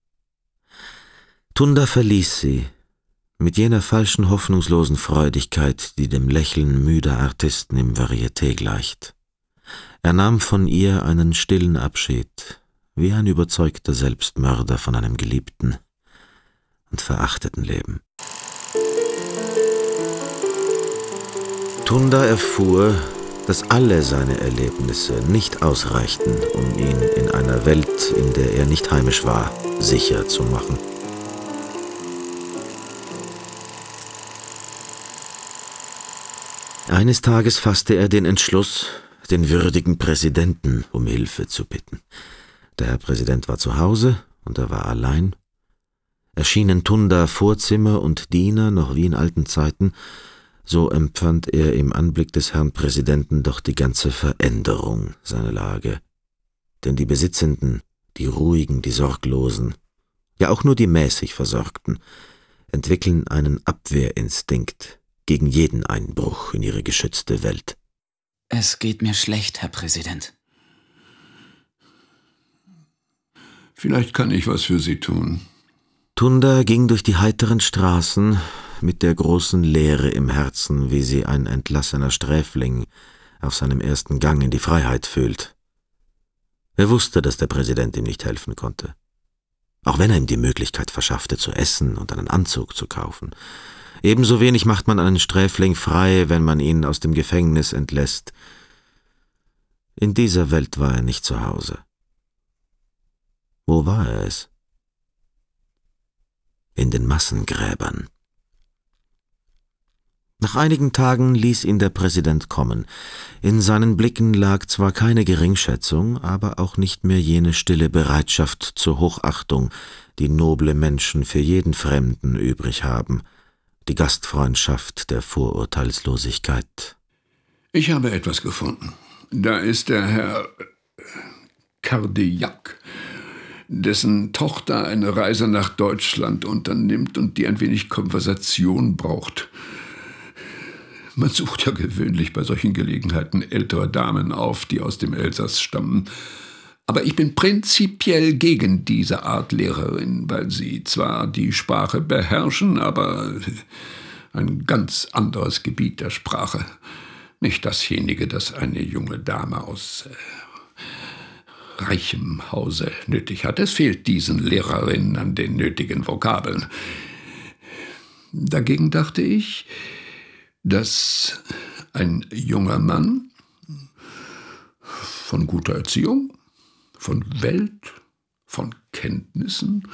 [SPEAKER 1] Tunda verließ sie, mit jener falschen, hoffnungslosen Freudigkeit, die dem Lächeln müder Artisten im Varieté gleicht. Er nahm von ihr einen stillen Abschied, wie ein überzeugter Selbstmörder von einem geliebten und verachteten Leben. Tunda erfuhr, dass alle seine Erlebnisse nicht ausreichten, um ihn in einer Welt, in der er nicht heimisch war, sicher zu machen. Eines Tages fasste er den Entschluss, den würdigen Präsidenten um Hilfe zu bitten. Der Herr Präsident war zu Hause und er war allein. Erschienen Tunda Vorzimmer und Diener noch wie in alten Zeiten, so empfand er im Anblick des Herrn Präsidenten doch die ganze Veränderung seiner Lage. Denn die Besitzenden, die Ruhigen, die Sorglosen, ja auch nur die mäßig Versorgten, entwickeln einen Abwehrinstinkt gegen jeden Einbruch in ihre geschützte Welt.
[SPEAKER 4] Es geht mir schlecht, Herr Präsident.
[SPEAKER 10] Vielleicht kann ich was für Sie tun.
[SPEAKER 1] Tunda ging durch die heiteren Straßen mit der großen Leere im Herzen, wie sie ein entlassener Sträfling auf seinem ersten Gang in die Freiheit fühlt. Er wusste, dass der Präsident ihm nicht helfen konnte. auch wenn er ihm die Möglichkeit verschaffte, zu essen und einen Anzug zu kaufen. Ebenso wenig macht man einen Sträfling frei, wenn man ihn aus dem Gefängnis entlässt. In dieser Welt war er nicht zu Hause. Wo war er es? In den Massengräbern. Nach einigen Tagen ließ ihn der Präsident kommen. In seinen Blicken lag zwar keine Geringschätzung, aber auch nicht mehr jene stille Bereitschaft zur Hochachtung, die noble Menschen für jeden Fremden übrig haben, die Gastfreundschaft der Vorurteilslosigkeit.
[SPEAKER 15] Ich habe etwas gefunden. Da ist der Herr Cardillac, dessen Tochter eine Reise nach Deutschland unternimmt und die ein wenig Konversation braucht. Man sucht ja gewöhnlich bei solchen Gelegenheiten ältere Damen auf, die aus dem Elsass stammen. Aber ich bin prinzipiell gegen diese Art Lehrerin, weil sie zwar die Sprache beherrschen, aber ein ganz anderes Gebiet der Sprache. Nicht dasjenige, das eine junge Dame aus äh, reichem Hause nötig hat. Es fehlt diesen Lehrerinnen an den nötigen Vokabeln. Dagegen dachte ich, dass ein junger Mann von guter Erziehung, von Welt, von Kenntnissen,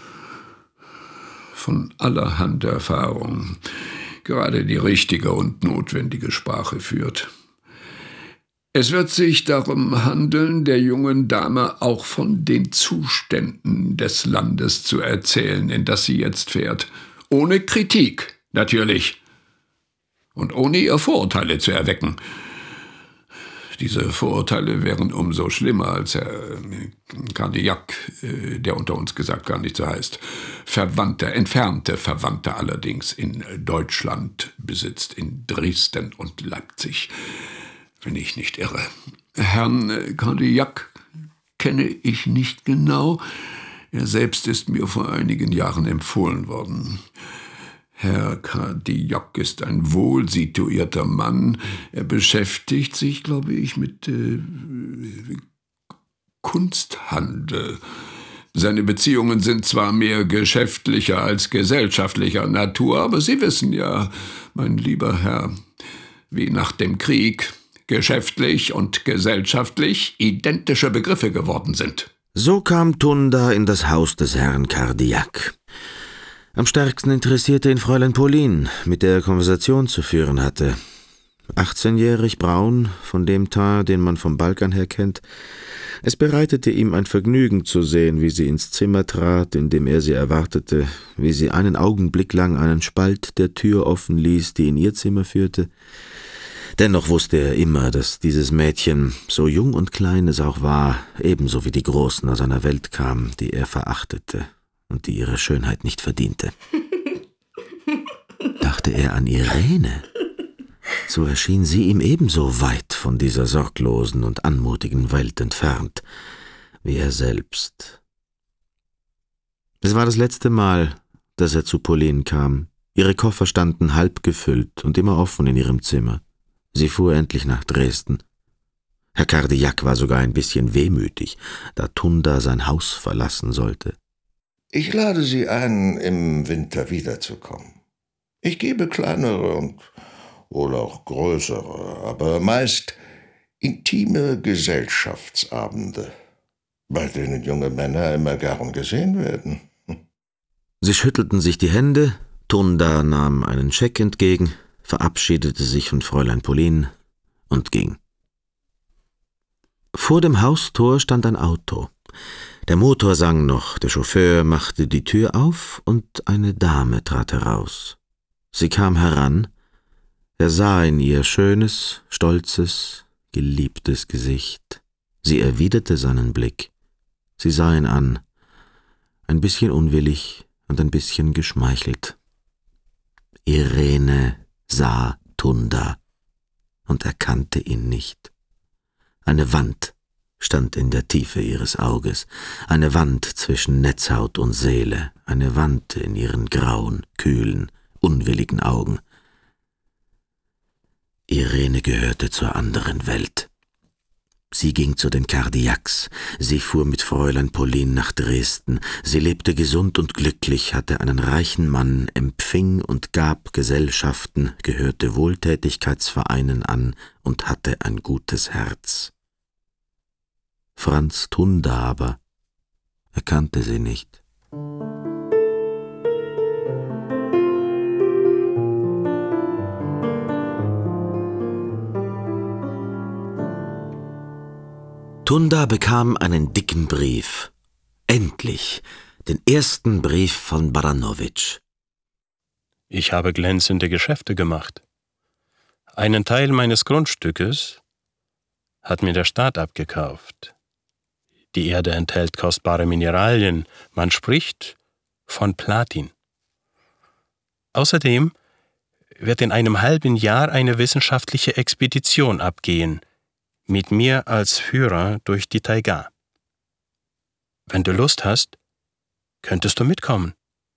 [SPEAKER 15] von allerhand Erfahrung gerade die richtige und notwendige Sprache führt. Es wird sich darum handeln, der jungen Dame auch von den Zuständen des Landes zu erzählen, in das sie jetzt fährt. Ohne Kritik, natürlich. Und ohne ihr Vorurteile zu erwecken. Diese Vorurteile wären umso schlimmer, als Herr Cardillac, der unter uns gesagt gar nicht so heißt, Verwandte, entfernte Verwandte allerdings in Deutschland besitzt, in Dresden und Leipzig, wenn ich nicht irre. Herrn Cardillac kenne ich nicht genau. Er selbst ist mir vor einigen Jahren empfohlen worden. Herr Cardillac ist ein wohlsituierter Mann. Er beschäftigt sich, glaube ich, mit äh, Kunsthandel. Seine Beziehungen sind zwar mehr geschäftlicher als gesellschaftlicher Natur, aber Sie wissen ja, mein lieber Herr, wie nach dem Krieg geschäftlich und gesellschaftlich identische Begriffe geworden sind.
[SPEAKER 1] So kam Tunda in das Haus des Herrn Cardillac. Am stärksten interessierte ihn Fräulein Pauline, mit der er Konversation zu führen hatte. achtzehnjährig, braun, von dem Teint, den man vom Balkan her kennt. Es bereitete ihm ein Vergnügen zu sehen, wie sie ins Zimmer trat, in dem er sie erwartete, wie sie einen Augenblick lang einen Spalt der Tür offen ließ, die in ihr Zimmer führte. Dennoch wusste er immer, dass dieses Mädchen, so jung und klein es auch war, ebenso wie die Großen aus einer Welt kam, die er verachtete und die ihre Schönheit nicht verdiente. Dachte er an Irene, so erschien sie ihm ebenso weit von dieser sorglosen und anmutigen Welt entfernt, wie er selbst. Es war das letzte Mal, dass er zu Pauline kam. Ihre Koffer standen halb gefüllt und immer offen in ihrem Zimmer. Sie fuhr endlich nach Dresden. Herr Cardillac war sogar ein bisschen wehmütig, da Tunda sein Haus verlassen sollte.
[SPEAKER 16] Ich lade Sie ein, im Winter wiederzukommen. Ich gebe kleinere und wohl auch größere, aber meist intime Gesellschaftsabende, bei denen junge Männer immer gern gesehen werden.
[SPEAKER 1] Sie schüttelten sich die Hände, Tunda nahm einen Scheck entgegen, verabschiedete sich von Fräulein Pauline und ging. Vor dem Haustor stand ein Auto. Der Motor sang noch, der Chauffeur machte die Tür auf und eine Dame trat heraus. Sie kam heran, er sah in ihr schönes, stolzes, geliebtes Gesicht. Sie erwiderte seinen Blick. Sie sah ihn an, ein bisschen unwillig und ein bisschen geschmeichelt. Irene sah Tunda und erkannte ihn nicht. Eine Wand stand in der Tiefe ihres Auges, eine Wand zwischen Netzhaut und Seele, eine Wand in ihren grauen, kühlen, unwilligen Augen. Irene gehörte zur anderen Welt. Sie ging zu den Cardiacs, sie fuhr mit Fräulein Pauline nach Dresden, sie lebte gesund und glücklich, hatte einen reichen Mann, empfing und gab Gesellschaften, gehörte Wohltätigkeitsvereinen an und hatte ein gutes Herz. Franz Tunda aber erkannte sie nicht. Tunda bekam einen dicken Brief. Endlich, den ersten Brief von Baranowitsch.
[SPEAKER 3] Ich habe glänzende Geschäfte gemacht. Einen Teil meines Grundstückes hat mir der Staat abgekauft. Die Erde enthält kostbare Mineralien, man spricht von Platin. Außerdem wird in einem halben Jahr eine wissenschaftliche Expedition abgehen, mit mir als Führer durch die Taiga. Wenn du Lust hast, könntest du mitkommen.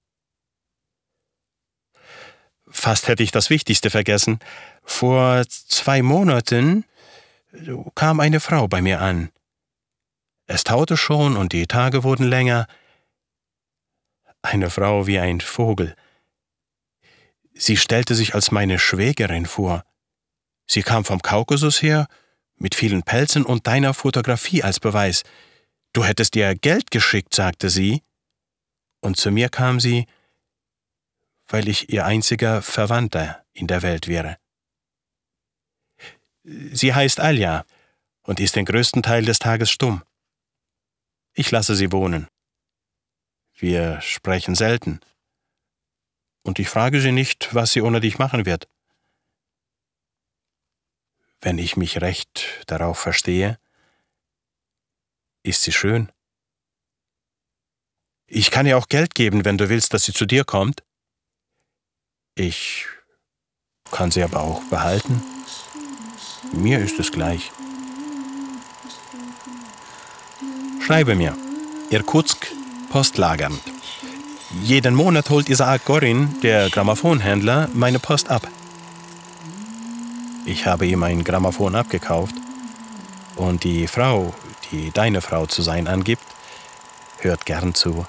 [SPEAKER 3] Fast hätte ich das Wichtigste vergessen. Vor zwei Monaten kam eine Frau bei mir an. Es taute schon und die Tage wurden länger. Eine Frau wie ein Vogel. Sie stellte sich als meine Schwägerin vor. Sie kam vom Kaukasus her, mit vielen Pelzen und deiner Fotografie als Beweis. Du hättest ihr Geld geschickt, sagte sie. Und zu mir kam sie, weil ich ihr einziger Verwandter in der Welt wäre. Sie heißt Alja und ist den größten Teil des Tages stumm. Ich lasse sie wohnen. Wir sprechen selten. Und ich frage sie nicht, was sie ohne dich machen wird. Wenn ich mich recht darauf verstehe, ist sie schön. Ich kann ihr auch Geld geben, wenn du willst, dass sie zu dir kommt. Ich kann sie aber auch behalten. Mir ist es gleich. Schreibe mir, Irkutsk, Postlagernd. Jeden Monat holt Isaak Gorin, der Grammophonhändler, meine Post ab. Ich habe ihm ein Grammophon abgekauft und die Frau, die deine Frau zu sein angibt, hört gern zu.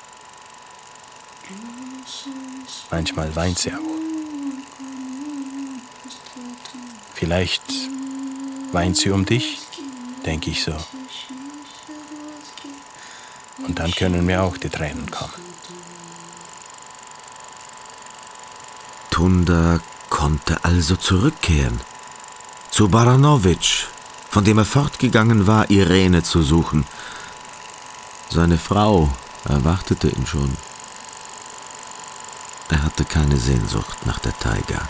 [SPEAKER 3] Manchmal weint sie auch. Vielleicht weint sie um dich, denke ich so. Und dann können mir auch die Tränen kommen.
[SPEAKER 1] Tunda konnte also zurückkehren. Zu Baranowitsch, von dem er fortgegangen war, Irene zu suchen. Seine Frau erwartete ihn schon. Er hatte keine Sehnsucht nach der Taiga.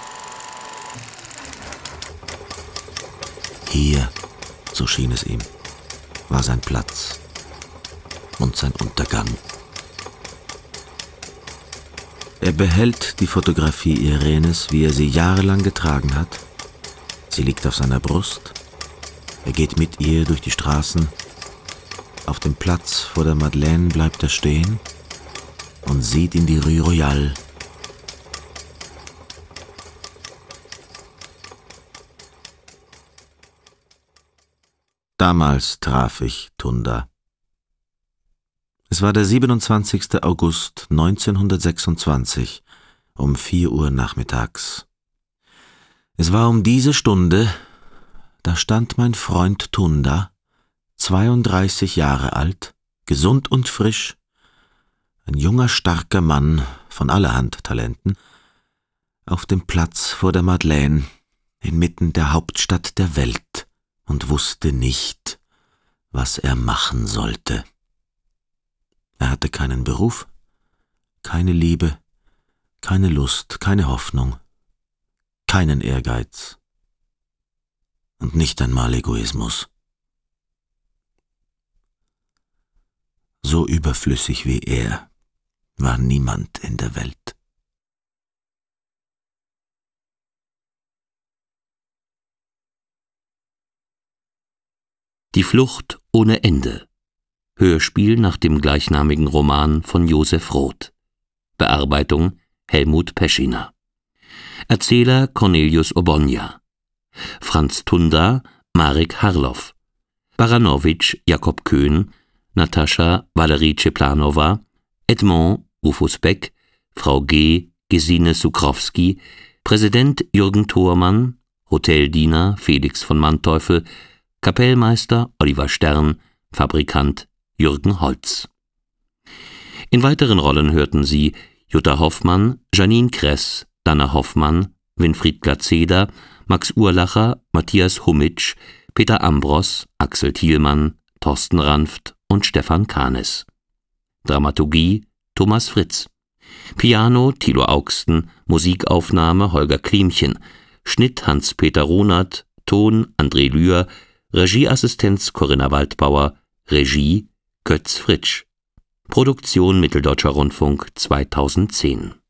[SPEAKER 1] Hier, so schien es ihm, war sein Platz und sein Untergang. Er behält die Fotografie Irenes, wie er sie jahrelang getragen hat. Sie liegt auf seiner Brust. Er geht mit ihr durch die Straßen. Auf dem Platz vor der Madeleine bleibt er stehen und sieht in die Rue Royale. Damals traf ich Tunda. Es war der siebenundzwanzigster August neunzehnhundertsechsundzwanzig um vier Uhr nachmittags. Es war um diese Stunde, da stand mein Freund Tunda, zweiunddreißig Jahre alt, gesund und frisch, ein junger, starker Mann von allerhand Talenten, auf dem Platz vor der Madeleine, inmitten der Hauptstadt der Welt, und wusste nicht, was er machen sollte. Er hatte keinen Beruf, keine Liebe, keine Lust, keine Hoffnung, keinen Ehrgeiz und nicht einmal Egoismus. So überflüssig wie er war niemand in der Welt.
[SPEAKER 2] Die Flucht ohne Ende. Hörspiel nach dem gleichnamigen Roman von Josef Roth. Bearbeitung Helmut Peschiner. Erzähler Cornelius Obonya. Franz Tunda, Marek Harloff. Baranowitsch Jakob Köhn, Natascha Valerie Ceplanova, Edmond Rufus Beck, Frau G. Gesine Sukrowski, Präsident Jürgen Thormann, Hoteldiener Felix von Manteuffel, Kapellmeister Oliver Stern, Fabrikant Jürgen Holz. In weiteren Rollen hörten Sie Jutta Hoffmann, Janine Kress, Dana Hoffmann, Winfried Glatzeder, Max Urlacher, Matthias Hummitsch, Peter Ambros, Axel Thielmann, Thorsten Ranft und Stefan Kahnes. Dramaturgie Thomas Fritz. Piano Thilo Augsten, Musikaufnahme Holger Klimchen, Schnitt Hans-Peter Runert, Ton André Lühr, Regieassistenz Corinna Waldbauer, Regie Götz Fritsch. Produktion Mitteldeutscher Rundfunk zweitausendzehn.